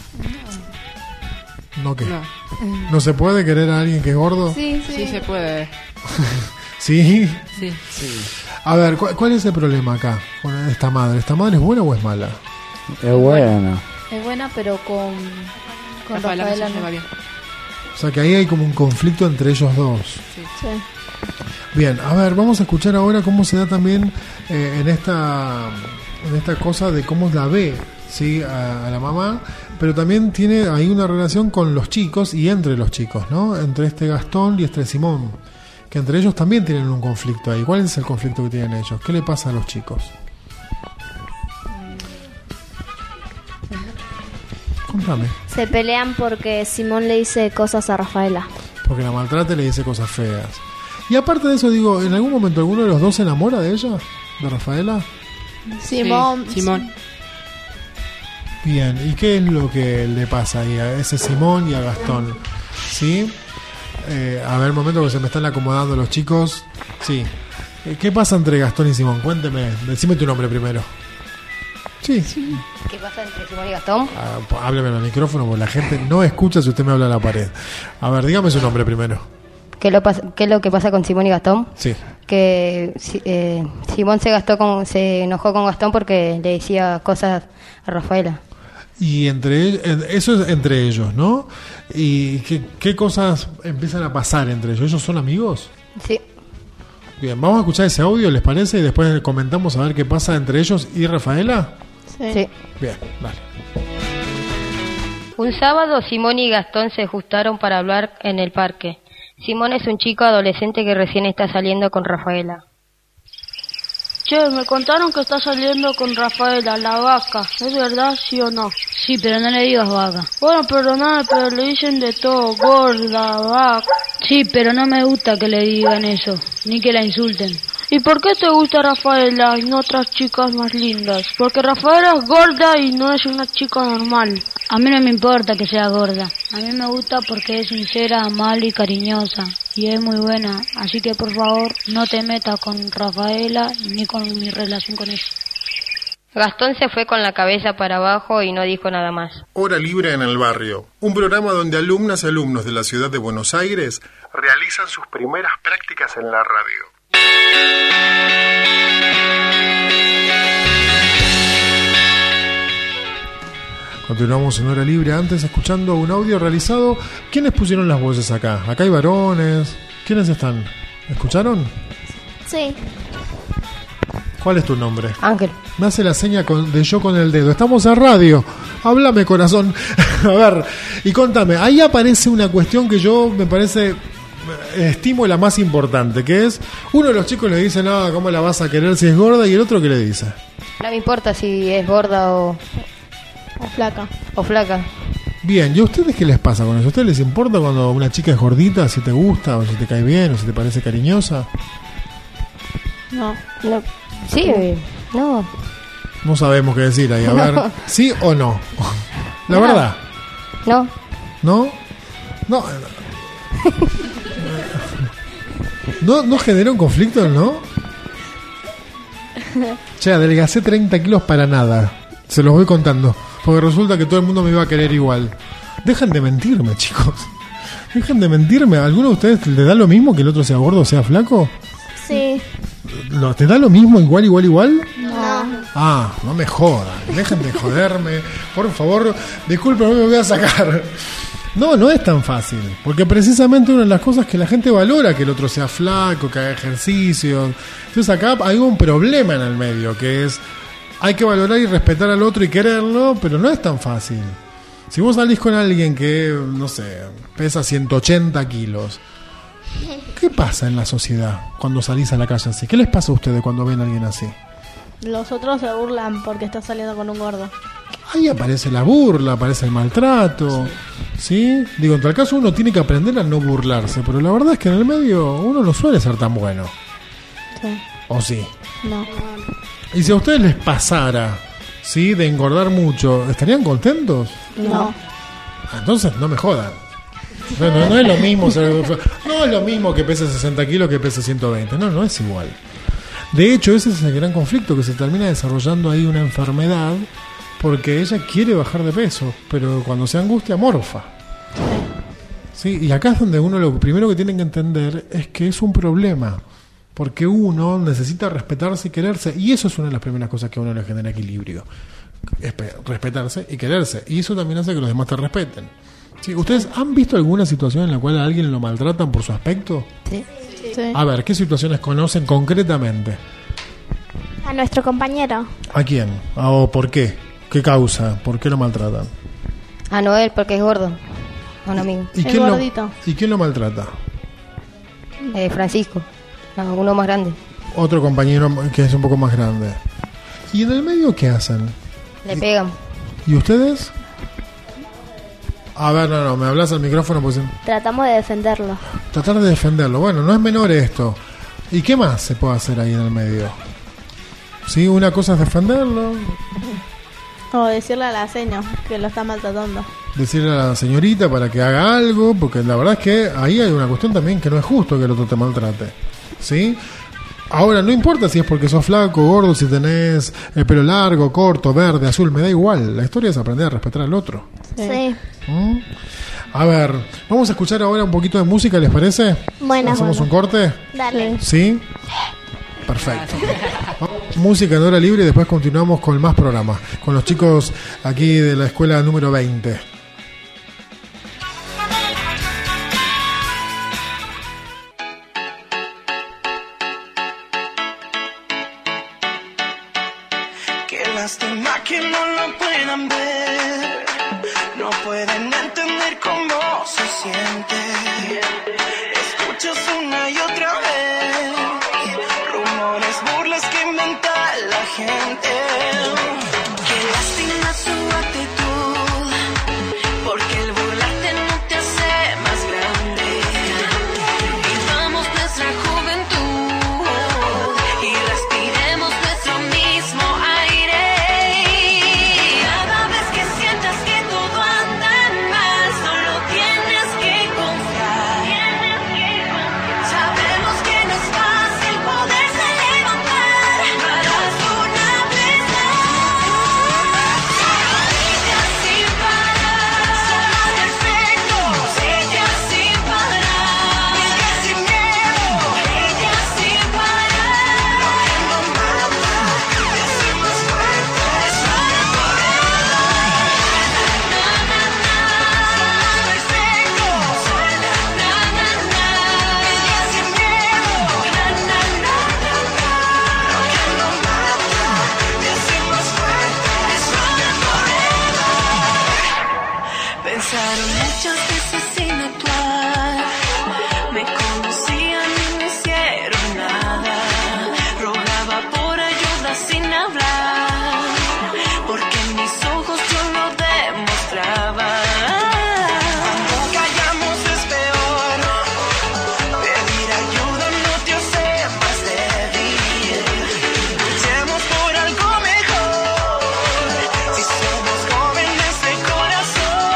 ¿No qué? No. ¿No se puede querer a alguien que es gordo? Sí, sí. Sí se puede. ¿Sí? Sí. A ver, ¿cuál, cuál es el problema acá con esta madre? ¿Esta madre es buena o es mala? Es bueno. Es buena, pero con, con Rafaela Rafaela no se no. lleva bien. O sea que ahí hay como un conflicto entre ellos dos. Sí. Sí. Bien, a ver, vamos a escuchar ahora cómo se da también eh, en esta en esta cosa de cómo la ve, ¿sí? a, a la mamá, pero también tiene ahí una relación con los chicos y entre los chicos, ¿no? Entre este Gastón y este Simón, que entre ellos también tienen un conflicto ahí. ¿Cuál es el conflicto que tienen ellos? ¿Qué le pasa a los chicos? Contame. Se pelean porque Simón le dice cosas a Rafaela. Porque la maltrata y le dice cosas feas. Y aparte de eso, digo, ¿en algún momento alguno de los dos se enamora de ella? ¿De Rafaela? Simón. Sí, Simón. Bien, ¿y qué es lo que le pasa ahí a ese Simón y a Gastón? ¿Sí? Eh, a ver, un momento que se me están acomodando los chicos. Sí. ¿Qué pasa entre Gastón y Simón? Cuénteme, decime tu nombre primero. Sí. ¿Qué pasa entre Simón y Gastón? Ah, hábleme al micrófono porque la gente no escucha si usted me habla a la pared. A ver, dígame su nombre primero. ¿Qué, lo pas- ¿Qué es lo que pasa con Simón y Gastón? Sí. Que eh, Simón se gastó con, se enojó con Gastón porque le decía cosas a Rafaela. Y entre eso es entre ellos, ¿no? ¿Y qué, qué cosas empiezan a pasar entre ellos? ¿Ellos son amigos? Sí. Bien, vamos a escuchar ese audio, ¿les parece? Y después comentamos a ver qué pasa entre ellos y Rafaela. Sí. Sí. Bien, dale. Un sábado Simón y Gastón se juntaron para hablar en el parque. Simón es un chico adolescente que recién está saliendo con Rafaela. Che, me contaron que está saliendo con Rafaela, la vaca. ¿Es verdad, sí o no? Sí, pero no le digas vaca. Bueno, perdoname, pero le dicen de todo, gorda, vaca. Sí, pero no me gusta que le digan eso, ni que la insulten. ¿Y por qué te gusta Rafaela y no otras chicas más lindas? Porque Rafaela es gorda y no es una chica normal. A mí no me importa que sea gorda. A mí me gusta porque es sincera, amable y cariñosa. Y es muy buena. Así que por favor no te metas con Rafaela ni con mi relación con ella. Gastón se fue con la cabeza para abajo y no dijo nada más. Hora Libre en el Barrio, un programa donde alumnas y alumnos de la ciudad de Buenos Aires realizan sus primeras prácticas en la radio. Continuamos en Hora Libre, antes escuchando un audio realizado. ¿Quiénes pusieron las voces acá? Acá hay varones. ¿Quiénes están? ¿Escucharon? Sí. ¿Cuál es tu nombre? Ángel. Me hace la seña con, de yo con el dedo. Estamos en radio. Háblame, corazón. A ver, y contame. Ahí aparece una cuestión que yo me parece, estimo la más importante, que es, uno de los chicos le dice, no, ¿cómo la vas a querer si es gorda? Y el otro, ¿qué le dice? No me importa si es gorda o... O flaca. O flaca. Bien, ¿y a ustedes qué les pasa con eso? ¿A ustedes les importa cuando una chica es gordita, si te gusta, o si te cae bien, o si te parece cariñosa? No. No. Sí, no. No sabemos qué decir ahí. A ver, No. ¿sí o no? La No. verdad. No. ¿No? No. ¿No, no generó un conflicto, no? Che, adelgacé treinta kilos para nada. Se los voy contando. Porque resulta que todo el mundo me iba a querer igual. Dejen de mentirme, chicos. Dejen de mentirme. ¿A alguno de ustedes le da lo mismo que el otro sea gordo o sea flaco? Sí. ¿Lo- ¿Te da lo mismo igual, igual, igual? No. Ah, no me jodan. Dejen de joderme. Por favor, disculpen, no me voy a sacar. No, no es tan fácil. Porque precisamente una de las cosas que la gente valora, que el otro sea flaco, que haga ejercicio. Entonces acá hay un problema en el medio, que es, hay que valorar y respetar al otro y quererlo, pero no es tan fácil. Si vos salís con alguien que, no sé, pesa ciento ochenta kilos, ¿qué pasa en la sociedad cuando salís a la calle así? ¿Qué les pasa a ustedes cuando ven a alguien así? Los otros se burlan porque está saliendo con un gordo. Ahí aparece la burla, aparece el maltrato, ¿sí? Digo, en tal caso uno tiene que aprender a no burlarse, pero la verdad es que en el medio uno no suele ser tan bueno. Sí. ¿O sí? No. Y si a ustedes les pasara, ¿sí?, de engordar mucho, ¿estarían contentos? No. Ah, entonces no me jodan. No, no, no es lo mismo ser, no es lo mismo que pese sesenta kilos que pese ciento veinte. No, no es igual. De hecho, ese es el gran conflicto, que se termina desarrollando ahí una enfermedad porque ella quiere bajar de peso, pero cuando se angustia morfa. Sí, y acá es donde uno lo primero que tiene que entender es que es un problema, porque uno necesita respetarse y quererse, y eso es una de las primeras cosas que a uno le genera equilibrio, es respetarse y quererse, y eso también hace que los demás te respeten. Sí, ¿ustedes han visto alguna situación en la cual a alguien lo maltratan por su aspecto? Sí. Sí. A ver, ¿qué situaciones conocen concretamente? A nuestro compañero. ¿A quién? ¿O por qué? ¿Qué causa? ¿Por qué lo maltratan? A Noel, porque es gordo. A un amigo. ¿Y quién lo, ¿Y quién lo maltrata? Eh, Francisco, no, uno más grande. Otro compañero que es un poco más grande. ¿Y en el medio qué hacen? Le pegan. ¿Y ustedes? A ver, no, no, me hablas al micrófono pues. Tratamos de defenderlo. Tratar de defenderlo. Bueno, no es menor esto. ¿Y qué más se puede hacer ahí en el medio? Sí, una cosa es defenderlo. O decirle a la seño que lo está maltratando. Decirle a la señorita para que haga algo, porque la verdad es que ahí hay una cuestión también que no es justo que el otro te maltrate. ¿Sí? Ahora, no importa si es porque sos flaco, gordo, si tenés el pelo largo, corto, verde, azul, me da igual. La historia es aprender a respetar al otro. Sí. ¿Mm? A ver, vamos a escuchar ahora un poquito de música, ¿les parece? Bueno. ¿Hacemos bueno. un corte? Dale. ¿Sí? Perfecto. Música en hora libre y después continuamos con más programas. Con los chicos aquí de la escuela número veinte. Lástima que no lo puedan ver, no pueden entender cómo se siente. Escuchas una y otra vez rumores, burlas que inventa la gente. Qué lástima su actitud, porque el burlarte no te hace más grande. Vivamos nuestra juventud y respiremos nuestro mismo aire. Pensaron muchas veces sin actuar, me conocían y no hicieron nada. Rogaba por ayuda sin hablar, porque en mis ojos yo lo demostraba. Cuando callamos es peor, pedir ayuda no te hace más débil. Luchemos por algo mejor, si somos jóvenes de corazón.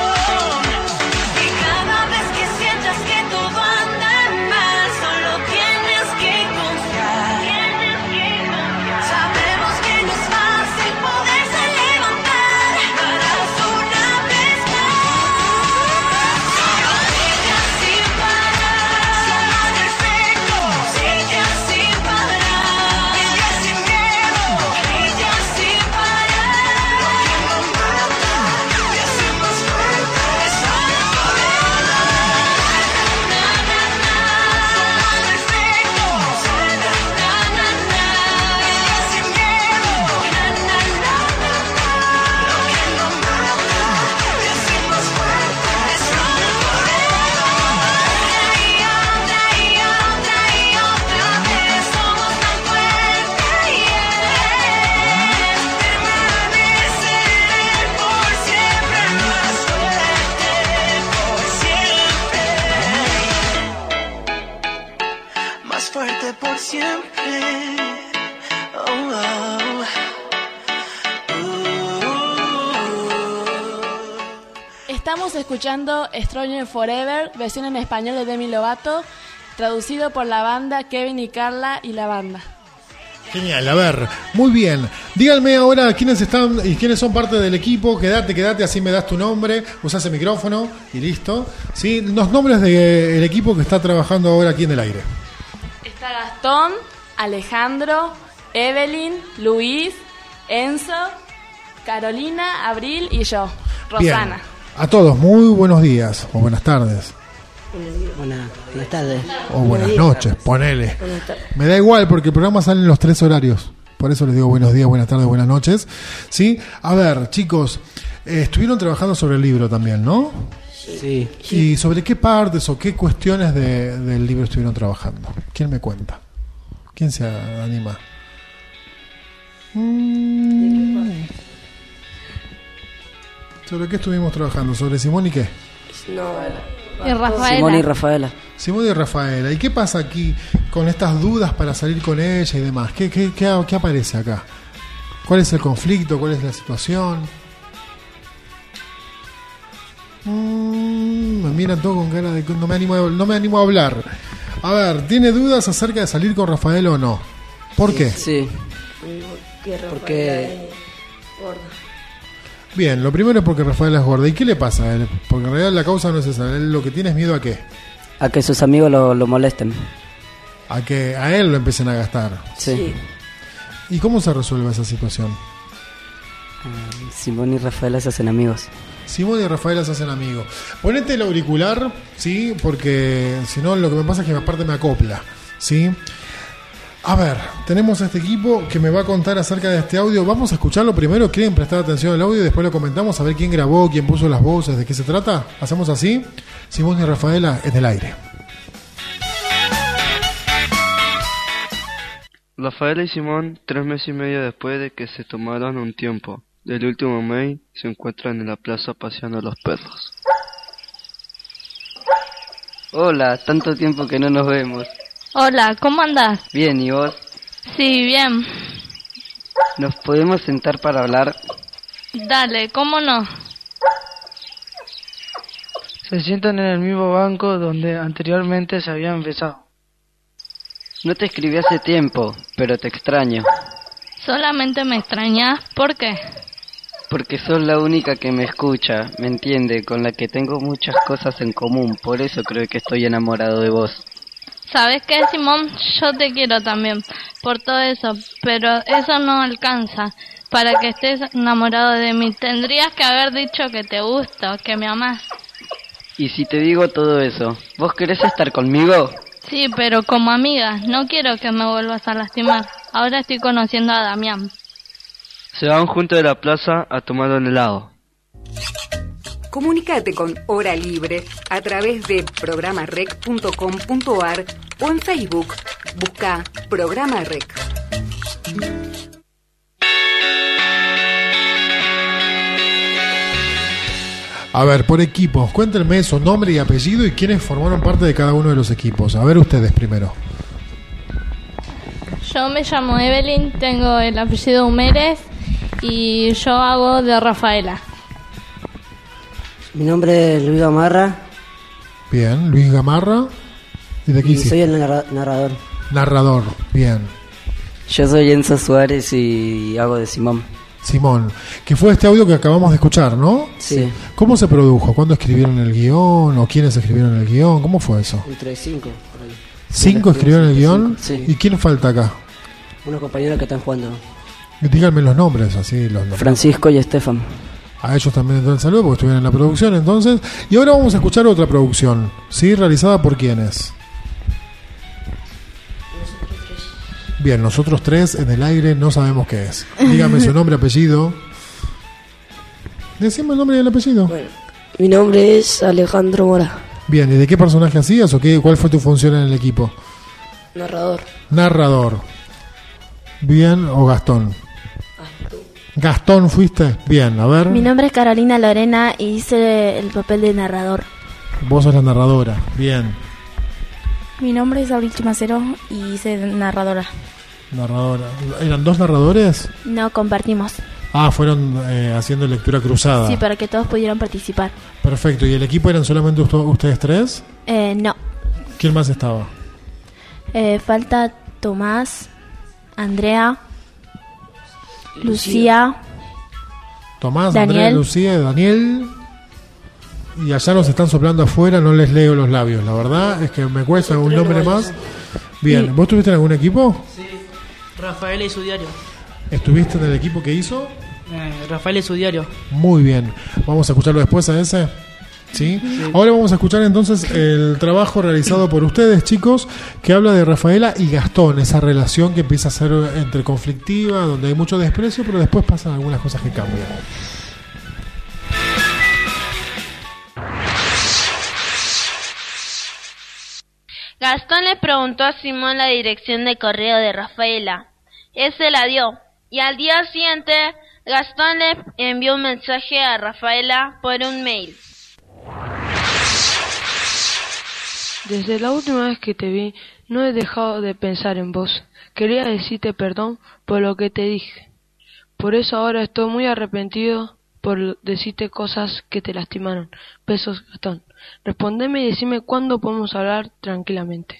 Fuerte por siempre. Oh, oh. Uh. Estamos escuchando Stronger Forever, versión en español de Demi Lovato, traducido por la banda Kevin y Carla y la banda. Genial, a ver, muy bien. Díganme ahora quiénes están y quiénes son parte del equipo. Quédate, quédate, así me das tu nombre, usás el micrófono y listo. ¿Sí? Los nombres del equipo que está trabajando ahora aquí en el aire. Está Gastón, Alejandro, Evelyn, Luis, Enzo, Carolina, Abril y yo, Rosana. Bien. A todos, muy buenos días o buenas tardes. Buenas, buenas tardes. O buenas noches, ponele. Me da igual porque el programa sale en los tres horarios. Por eso les digo buenos días, buenas tardes, buenas noches. ¿Sí? A ver, chicos, eh, estuvieron trabajando sobre el libro también, ¿no? Sí. ¿Y sobre qué partes o qué cuestiones de, del libro estuvieron trabajando? ¿Quién me cuenta? ¿Quién se anima? Mm. ¿Sobre qué estuvimos trabajando? ¿Sobre Simón y qué? No, y Rafaela. Simón y Rafaela. Simón y Rafaela. ¿Y qué pasa aquí con estas dudas para salir con ella y demás? ¿Qué, qué, qué, qué aparece acá? ¿Cuál es el conflicto? ¿Cuál es la situación? Mm, me miran todo con cara de que no me animo a, no me animo a hablar. A ver, ¿tiene dudas acerca de salir con Rafaela o no? ¿Por sí, qué? Sí. Porque bien, lo primero es porque Rafaela es gorda. ¿Y qué le pasa a él? Porque en realidad la causa no es esa. Él lo que tiene es miedo a qué. A que sus amigos lo, lo molesten. A que a él lo empiecen a gastar. Sí. ¿Y cómo se resuelve esa situación? Uh, Simón y Rafaela se hacen amigos. Simón y Rafaela se hacen amigos. Ponete el auricular, ¿sí? Porque si no lo que me pasa es que aparte me acopla, ¿sí? A ver, tenemos a este equipo que me va a contar acerca de este audio. Vamos a escucharlo primero. ¿Quieren prestar atención al audio y después lo comentamos? A ver quién grabó, quién puso las voces, de qué se trata. ¿Hacemos así? Simón y Rafaela en el aire. Rafaela y Simón, tres meses y medio después de que se tomaron un tiempo del último mail, se encuentran en la plaza paseando a los perros. Hola, tanto tiempo que no nos vemos. Hola, ¿cómo andás? Bien, ¿y vos? Sí, bien. ¿Nos podemos sentar para hablar? Dale, ¿cómo no? Se sientan en el mismo banco donde anteriormente se habían besado. No te escribí hace tiempo, pero te extraño. ¿Solamente me extrañas? ¿Por qué? Porque sos la única que me escucha, me entiende, con la que tengo muchas cosas en común. Por eso creo que estoy enamorado de vos. ¿Sabes qué, Simón? Yo te quiero también, por todo eso, pero eso no alcanza para que estés enamorado de mí. Tendrías que haber dicho que te gusto, que me amás. Y si te digo todo eso, ¿vos querés estar conmigo? Sí, pero como amiga, no quiero que me vuelvas a lastimar. Ahora estoy conociendo a Damián. Se van juntos de la plaza a tomar un helado. Comunícate con Hora Libre a través de programa rec punto com punto a r o en Facebook. Busca Programa Rec. A ver, por equipos, cuéntenme su nombre y apellido y quiénes formaron parte de cada uno de los equipos. A ver ustedes primero. Yo me llamo Evelyn, tengo el apellido Humérez y yo hago de Rafaela. Mi nombre es Luis Gamarra. Bien, Luis Gamarra. ¿Y de qué y soy el narra- narrador. Narrador, bien. Yo soy Enzo Suárez y hago de Simón. Simón, que fue este audio que acabamos de escuchar, ¿no? Sí. ¿Cómo se produjo? ¿Cuándo escribieron el guión? ¿O quiénes escribieron el guión? ¿Cómo fue eso? Entre cinco, por ahí. ¿Cinco escribieron el guión? Sí. ¿Y quién falta acá? Unos compañeros que están jugando. Díganme los nombres, así los nombres. Francisco y Estefan. A ellos también entonces saludo porque estuvieron en la producción entonces. Y ahora vamos a escuchar otra producción, ¿sí? ¿Realizada por quiénes? Bien, nosotros tres en el aire no sabemos qué es. Dígame su nombre, apellido. Decime el nombre y el apellido. Bueno, mi nombre es Alejandro Mora. Bien, ¿y de qué personaje hacías o qué, cuál fue tu función en el equipo? Narrador. Narrador. Bien, o Gastón. Gastón fuiste. Bien, a ver. Mi nombre es Carolina Lorena y hice el papel de narrador. Vos sos la narradora. Bien. Mi nombre es Abril Chimacero y hice narradora. Narradora. ¿Eran dos narradores? No, compartimos. Ah, fueron eh, haciendo lectura cruzada. Sí, para que todos pudieran participar. Perfecto. ¿Y el equipo eran solamente usto- ustedes tres? Eh, no. ¿Quién más estaba? Eh, falta Tomás, Andrea, Lucía, Tomás, Daniel. Andrea, Lucía, Daniel. Y allá nos están soplando afuera, no les leo los labios. La verdad es que me cuesta un nombre más. Bien, ¿vos estuviste en algún equipo? Sí, Rafaela y su diario. ¿Estuviste en el equipo que hizo? Eh, Rafael es su diario. Muy bien. Vamos a escucharlo después a ese. ¿Sí? Sí. Ahora vamos a escuchar entonces el trabajo realizado por ustedes, chicos, que habla de Rafaela y Gastón, esa relación que empieza a ser entre conflictiva, donde hay mucho desprecio, pero después pasan algunas cosas que cambian. Gastón le preguntó a Simón la dirección de correo de Rafaela. Ese la dio, y al día siguiente Gastón le envió un mensaje a Rafaela por un mail. Desde la última vez que te vi, no he dejado de pensar en vos. Quería decirte perdón por lo que te dije. Por eso ahora estoy muy arrepentido por decirte cosas que te lastimaron. Besos, Gastón. Respondeme y decime cuándo podemos hablar tranquilamente.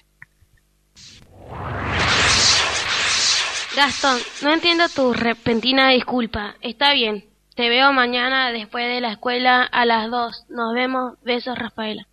Gastón, no entiendo tu repentina disculpa. Está bien. Te veo mañana después de la escuela a las dos. Nos vemos. Besos, Rafaela.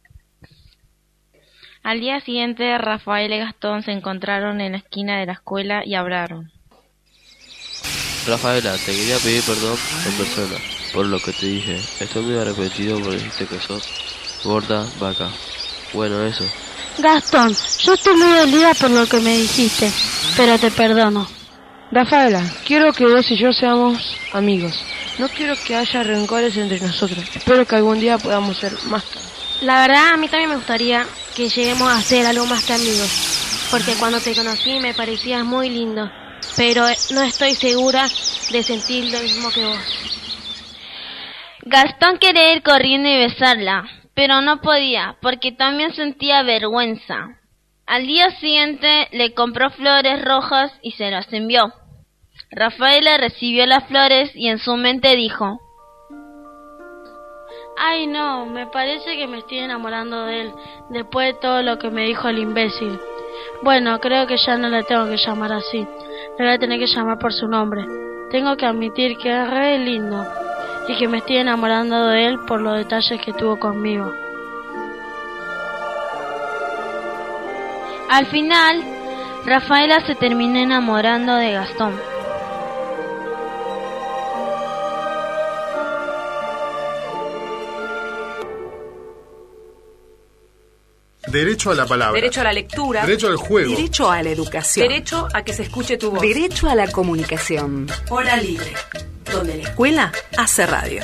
Al día siguiente, Rafael y Gastón se encontraron en la esquina de la escuela y hablaron. Rafaela, te quería pedir perdón en persona por lo que te dije. Estoy muy arrepentido por decirte que sos gorda, vaca. Bueno, eso. Gastón, yo estoy muy dolida por lo que me dijiste, pero te perdono. Rafaela, quiero que vos y yo seamos amigos. No quiero que haya rencores entre nosotros. Espero que algún día podamos ser más. La verdad, a mí también me gustaría que lleguemos a ser algo más que amigos, porque cuando te conocí me parecías muy lindo, pero no estoy segura de sentir lo mismo que vos. Gastón quería ir corriendo y besarla, pero no podía, porque también sentía vergüenza. Al día siguiente le compró flores rojas y se las envió. Rafaela recibió las flores y en su mente dijo: Ay no, me parece que me estoy enamorando de él, después de todo lo que me dijo el imbécil. Bueno, creo que ya no le tengo que llamar así, le voy a tener que llamar por su nombre. Tengo que admitir que es re lindo, y que me estoy enamorando de él por los detalles que tuvo conmigo. Al final, Rafaela se terminó enamorando de Gastón. Derecho a la palabra. Derecho a la lectura. Derecho al juego. Derecho a la educación. Derecho a que se escuche tu voz. Derecho a la comunicación. Hora libre, donde la escuela hace radio.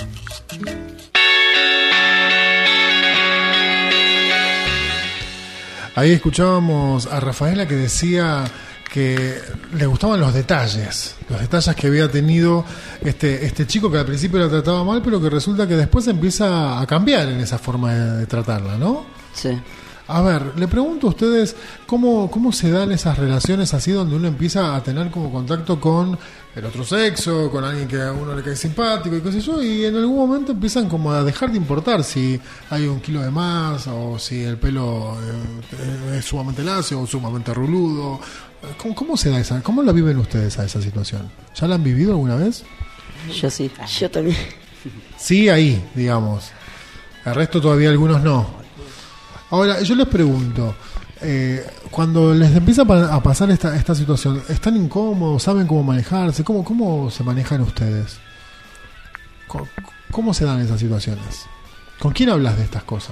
Ahí escuchábamos a Rafaela que decía que le gustaban los detalles, los detalles que había tenido este este chico que al principio la trataba mal, pero que resulta que después empieza a cambiar en esa forma de, de tratarla, ¿no? Sí. A ver, le pregunto a ustedes cómo, cómo se dan esas relaciones así donde uno empieza a tener como contacto con el otro sexo, con alguien que a uno le cae simpático y qué sé yo, y en algún momento empiezan como a dejar de importar si hay un kilo de más o si el pelo eh, es sumamente lacio o sumamente ruludo. ¿Cómo, ¿Cómo se da esa? ¿Cómo la viven ustedes a esa situación? ¿Ya la han vivido alguna vez? Yo sí, yo también. Sí, ahí, digamos. El resto todavía algunos no. Ahora, yo les pregunto, eh, cuando les empieza a pasar esta, esta situación, ¿están incómodos? ¿Saben cómo manejarse? ¿Cómo, cómo se manejan ustedes? ¿Cómo, ¿Cómo se dan esas situaciones? ¿Con quién hablas de estas cosas?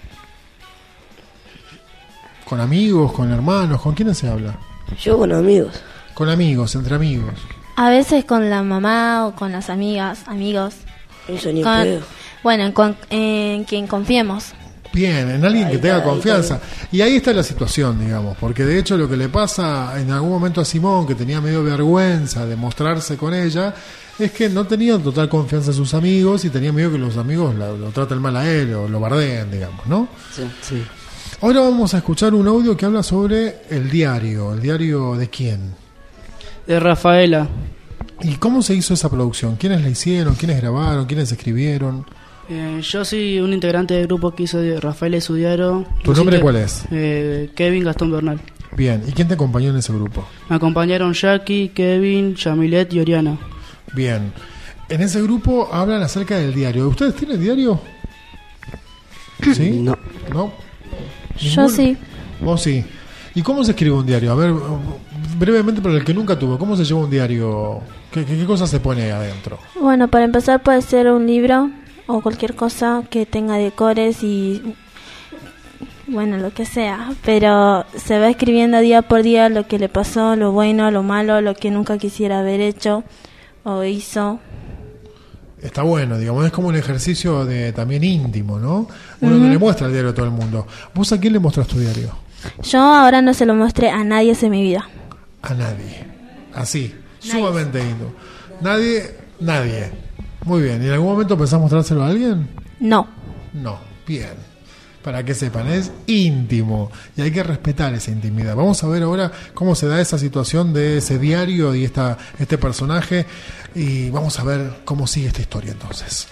¿Con amigos, con hermanos? ¿Con quiénes se habla? Yo con amigos. Con amigos, entre amigos. A veces con la mamá o con las amigas, amigos. Eso ni con, pedo. Bueno, con, en quien confiemos. Bien, en alguien Ahí que tenga está, confianza. ahí está. Y ahí está la situación, digamos, porque de hecho lo que le pasa en algún momento a Simón, que tenía medio vergüenza de mostrarse con ella, es que no tenía total confianza en sus amigos y tenía miedo que los amigos lo, lo traten mal a él o lo bardeen, digamos, ¿no? Sí, sí. Ahora vamos a escuchar un audio que habla sobre el diario. ¿El diario de quién? De Rafaela. ¿Y cómo se hizo esa producción? ¿Quiénes la hicieron? ¿Quiénes grabaron? ¿Quiénes escribieron? Eh, yo soy un integrante del grupo que hizo de Rafaela y su diario. ¿Tu nombre cuál es? Eh, Kevin Gastón Bernal. Bien, ¿y quién te acompañó en ese grupo? Me acompañaron Jackie, Kevin, Yamilet y Oriana. Bien, en ese grupo hablan acerca del diario. ¿Ustedes tienen diario? ¿Sí? No. ¿No? Yo sí. ¿Vos sí? ¿Y cómo se escribe un diario? A ver, brevemente, para el que nunca tuvo, ¿cómo se lleva un diario? ¿Qué, qué, qué cosa se pone ahí adentro? Bueno, para empezar puede ser un libro o cualquier cosa que tenga decores y, bueno, lo que sea. Pero se va escribiendo día por día lo que le pasó, lo bueno, lo malo, lo que nunca quisiera haber hecho o hizo. Está bueno, digamos, es como un ejercicio de también íntimo, ¿no? Uno uh-huh. no le muestra el diario a todo el mundo. ¿Vos a quién le mostrás tu diario? Yo ahora no se lo mostré a nadie en mi vida. A nadie. Así, nadie. Sumamente íntimo. Nadie, nadie. Muy bien. ¿Y en algún momento pensás mostrárselo a alguien? No. No, bien. Para que sepan, es íntimo y hay que respetar esa intimidad. Vamos a ver ahora cómo se da esa situación de ese diario y esta, este personaje, y vamos a ver cómo sigue esta historia entonces.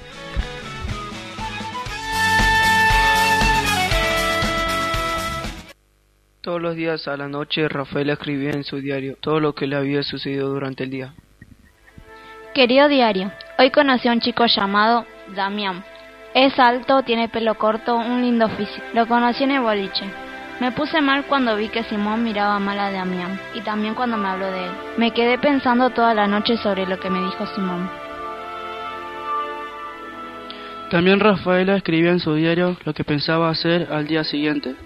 Todos los días a la noche Rafaela escribía en su diario todo lo que le había sucedido durante el día. Querido diario, hoy conocí a un chico llamado Damián. Es alto, tiene pelo corto, un lindo físico. Lo conocí en el boliche. Me puse mal cuando vi que Simón miraba mal a Damián, y también cuando me habló de él. Me quedé pensando toda la noche sobre lo que me dijo Simón. También Rafaela escribía en su diario lo que pensaba hacer al día siguiente.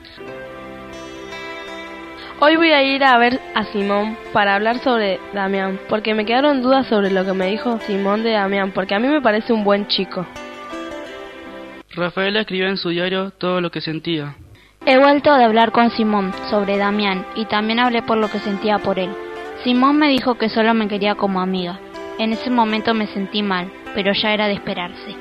Hoy voy a ir a ver a Simón para hablar sobre Damián, porque me quedaron dudas sobre lo que me dijo Simón de Damián, porque a mí me parece un buen chico. Rafaela escribía en su diario todo lo que sentía. He vuelto de hablar con Simón sobre Damián y también hablé por lo que sentía por él. Simón me dijo que solo me quería como amiga. En ese momento me sentí mal, pero ya era de esperarse.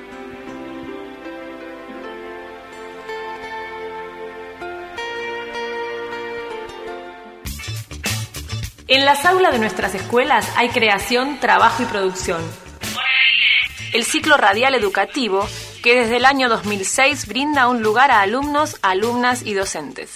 En las aulas de nuestras escuelas hay creación, trabajo y producción. El ciclo radial educativo que desde el año dos mil seis brinda un lugar a alumnos, alumnas y docentes.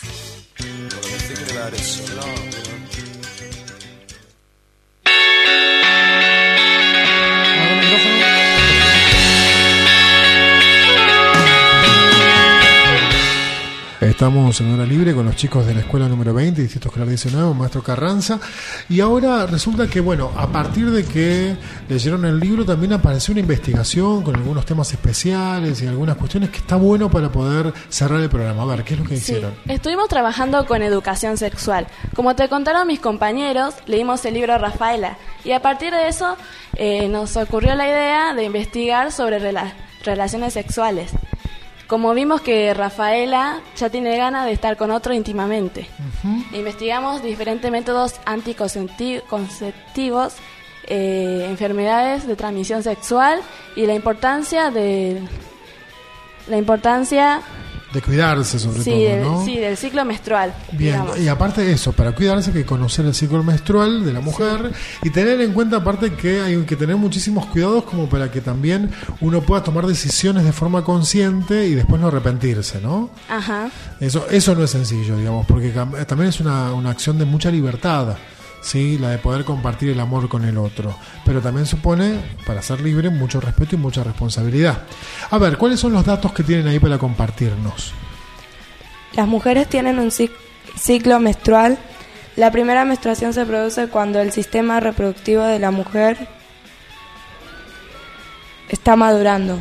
Estamos en Hora Libre con los chicos de la escuela número veinte, Distrito Escolar diecinueve, maestro Carranza, y ahora resulta que, bueno, a partir de que leyeron el libro también apareció una investigación con algunos temas especiales y algunas cuestiones que está bueno para poder cerrar el programa. A ver, ¿qué es lo que sí, hicieron? Estuvimos trabajando con educación sexual. Como te contaron mis compañeros, leímos el libro Rafaela, y a partir de eso eh, nos ocurrió la idea de investigar sobre rela- relaciones sexuales. Como vimos que Rafaela ya tiene ganas de estar con otro íntimamente, uh-huh. investigamos diferentes métodos anticonceptivos, eh, enfermedades de transmisión sexual y la importancia de la importancia de cuidarse, sobre sí, todo, del, ¿no? Sí, del ciclo menstrual. Bien, digamos. Y aparte de eso, para cuidarse hay que conocer el ciclo menstrual de la mujer, sí. Y tener en cuenta aparte que hay que tener muchísimos cuidados como para que también uno pueda tomar decisiones de forma consciente y después no arrepentirse, ¿no? Ajá. Eso, eso no es sencillo, digamos, porque también es una, una acción de mucha libertad. Sí, la de poder compartir el amor con el otro, pero también supone, para ser libre, mucho respeto y mucha responsabilidad. A ver, ¿cuáles son los datos que tienen ahí para compartirnos? Las mujeres tienen un ciclo menstrual. La primera menstruación se produce cuando el sistema reproductivo de la mujer está madurando.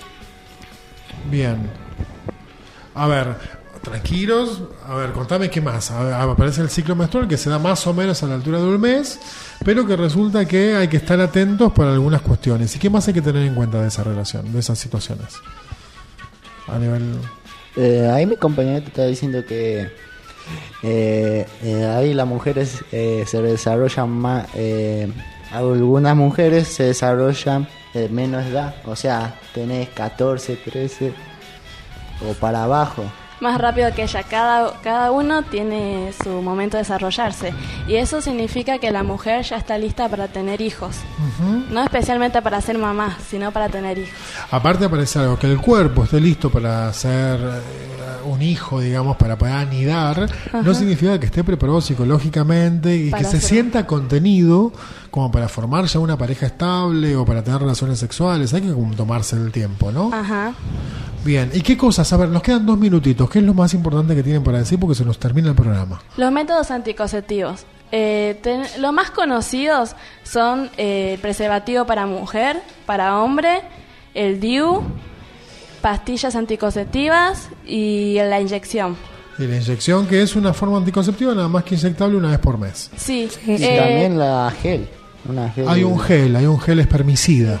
Bien. A ver, tranquilos, a ver, contame qué más. A ver, aparece el ciclo menstrual que se da más o menos a la altura de un mes, pero que resulta que hay que estar atentos para algunas cuestiones. ¿Y qué más hay que tener en cuenta de esa relación, de esas situaciones? A nivel... Eh, ahí mi compañero te está diciendo que eh, eh, ahí las mujeres eh, se desarrollan más, eh, algunas mujeres se desarrollan de menos edad, o sea, tenés catorce, trece o para abajo. Más rápido que ella, cada, cada uno tiene su momento de desarrollarse, y eso significa que la mujer ya está lista para tener hijos, uh-huh. no especialmente para ser mamá, sino para tener hijos. Aparte aparece algo, que el cuerpo esté listo para ser eh, un hijo, digamos, para poder anidar, uh-huh. no significa que esté preparado psicológicamente y para que se hacerlo. Sienta contenido como para formar ya una pareja estable o para tener relaciones sexuales. Hay que como tomarse el tiempo, ¿no? Ajá. Bien, ¿y qué cosas? A ver, nos quedan dos minutitos. ¿Qué es lo más importante que tienen para decir? Porque se nos termina el programa. Los métodos anticonceptivos. Eh, ten, los más conocidos son eh, el preservativo para mujer, para hombre, el D I U, pastillas anticonceptivas y la inyección. Y la inyección, que es una forma anticonceptiva nada más que inyectable una vez por mes. Sí. Y eh, también la gel. Una gel. Hay un gel, hay un gel espermicida.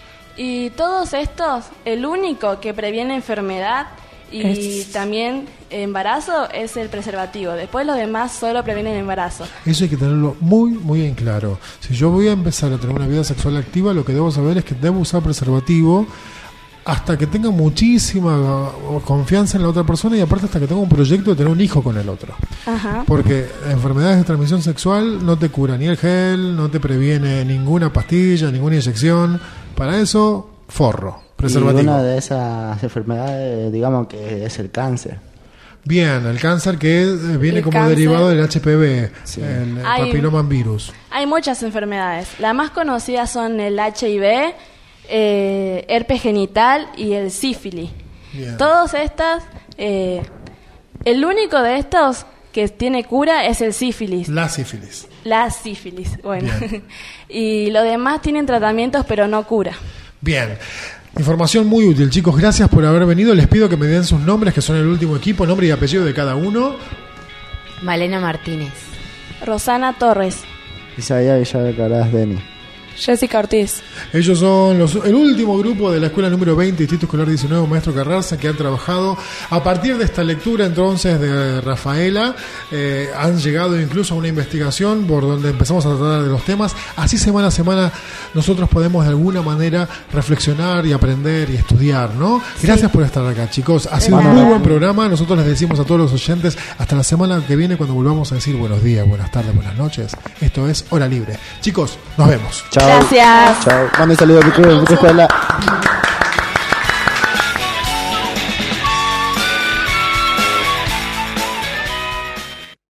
Y todos estos, el único que previene enfermedad y es... también embarazo es el preservativo. Después los demás solo previenen embarazo. Eso hay que tenerlo muy, muy en claro. Si yo voy a empezar a tener una vida sexual activa, lo que debo saber es que debo usar preservativo hasta que tenga muchísima confianza en la otra persona y aparte hasta que tenga un proyecto de tener un hijo con el otro. Ajá. Porque enfermedades de transmisión sexual no te cura ni el gel, no te previene ninguna pastilla, ninguna inyección. Para eso, forro, preservativo. Y una de esas enfermedades, digamos que es el cáncer. Bien, el cáncer que viene el como cáncer. derivado del H P V, Sí. el Hay- papiloma virus. Hay muchas enfermedades. Las más conocidas son el H I V, eh, herpes genital y el sífilis. Bien. Todas estas, eh, el único de estos que tiene cura es el sífilis. La sífilis. La sífilis, bueno. Bien. Y los demás tienen tratamientos, pero no cura. Bien. Información muy útil, chicos. Gracias por haber venido. Les pido que me den sus nombres, que son el último equipo, nombre y apellido de cada uno. Malena Martínez. Rosana Torres. Isaías Villacaraz Deni. Jessica Ortiz. Ellos son los, el último grupo de la escuela número veinte, Distrito Escolar diecinueve, Maestro Carrarza, que han trabajado a partir de esta lectura entonces de Rafaela. Eh, han llegado incluso a una investigación por donde empezamos a tratar de los temas. Así semana a semana nosotros podemos de alguna manera reflexionar y aprender y estudiar, ¿no? Gracias por estar acá, chicos. Ha sido un muy buen programa. Nosotros les decimos a todos los oyentes hasta la semana que viene cuando volvamos a decir buenos días, buenas tardes, buenas noches. Esto es Hora Libre. Chicos, nos vemos. Chao. Gracias. Chao. Mande saludos a tu escuela.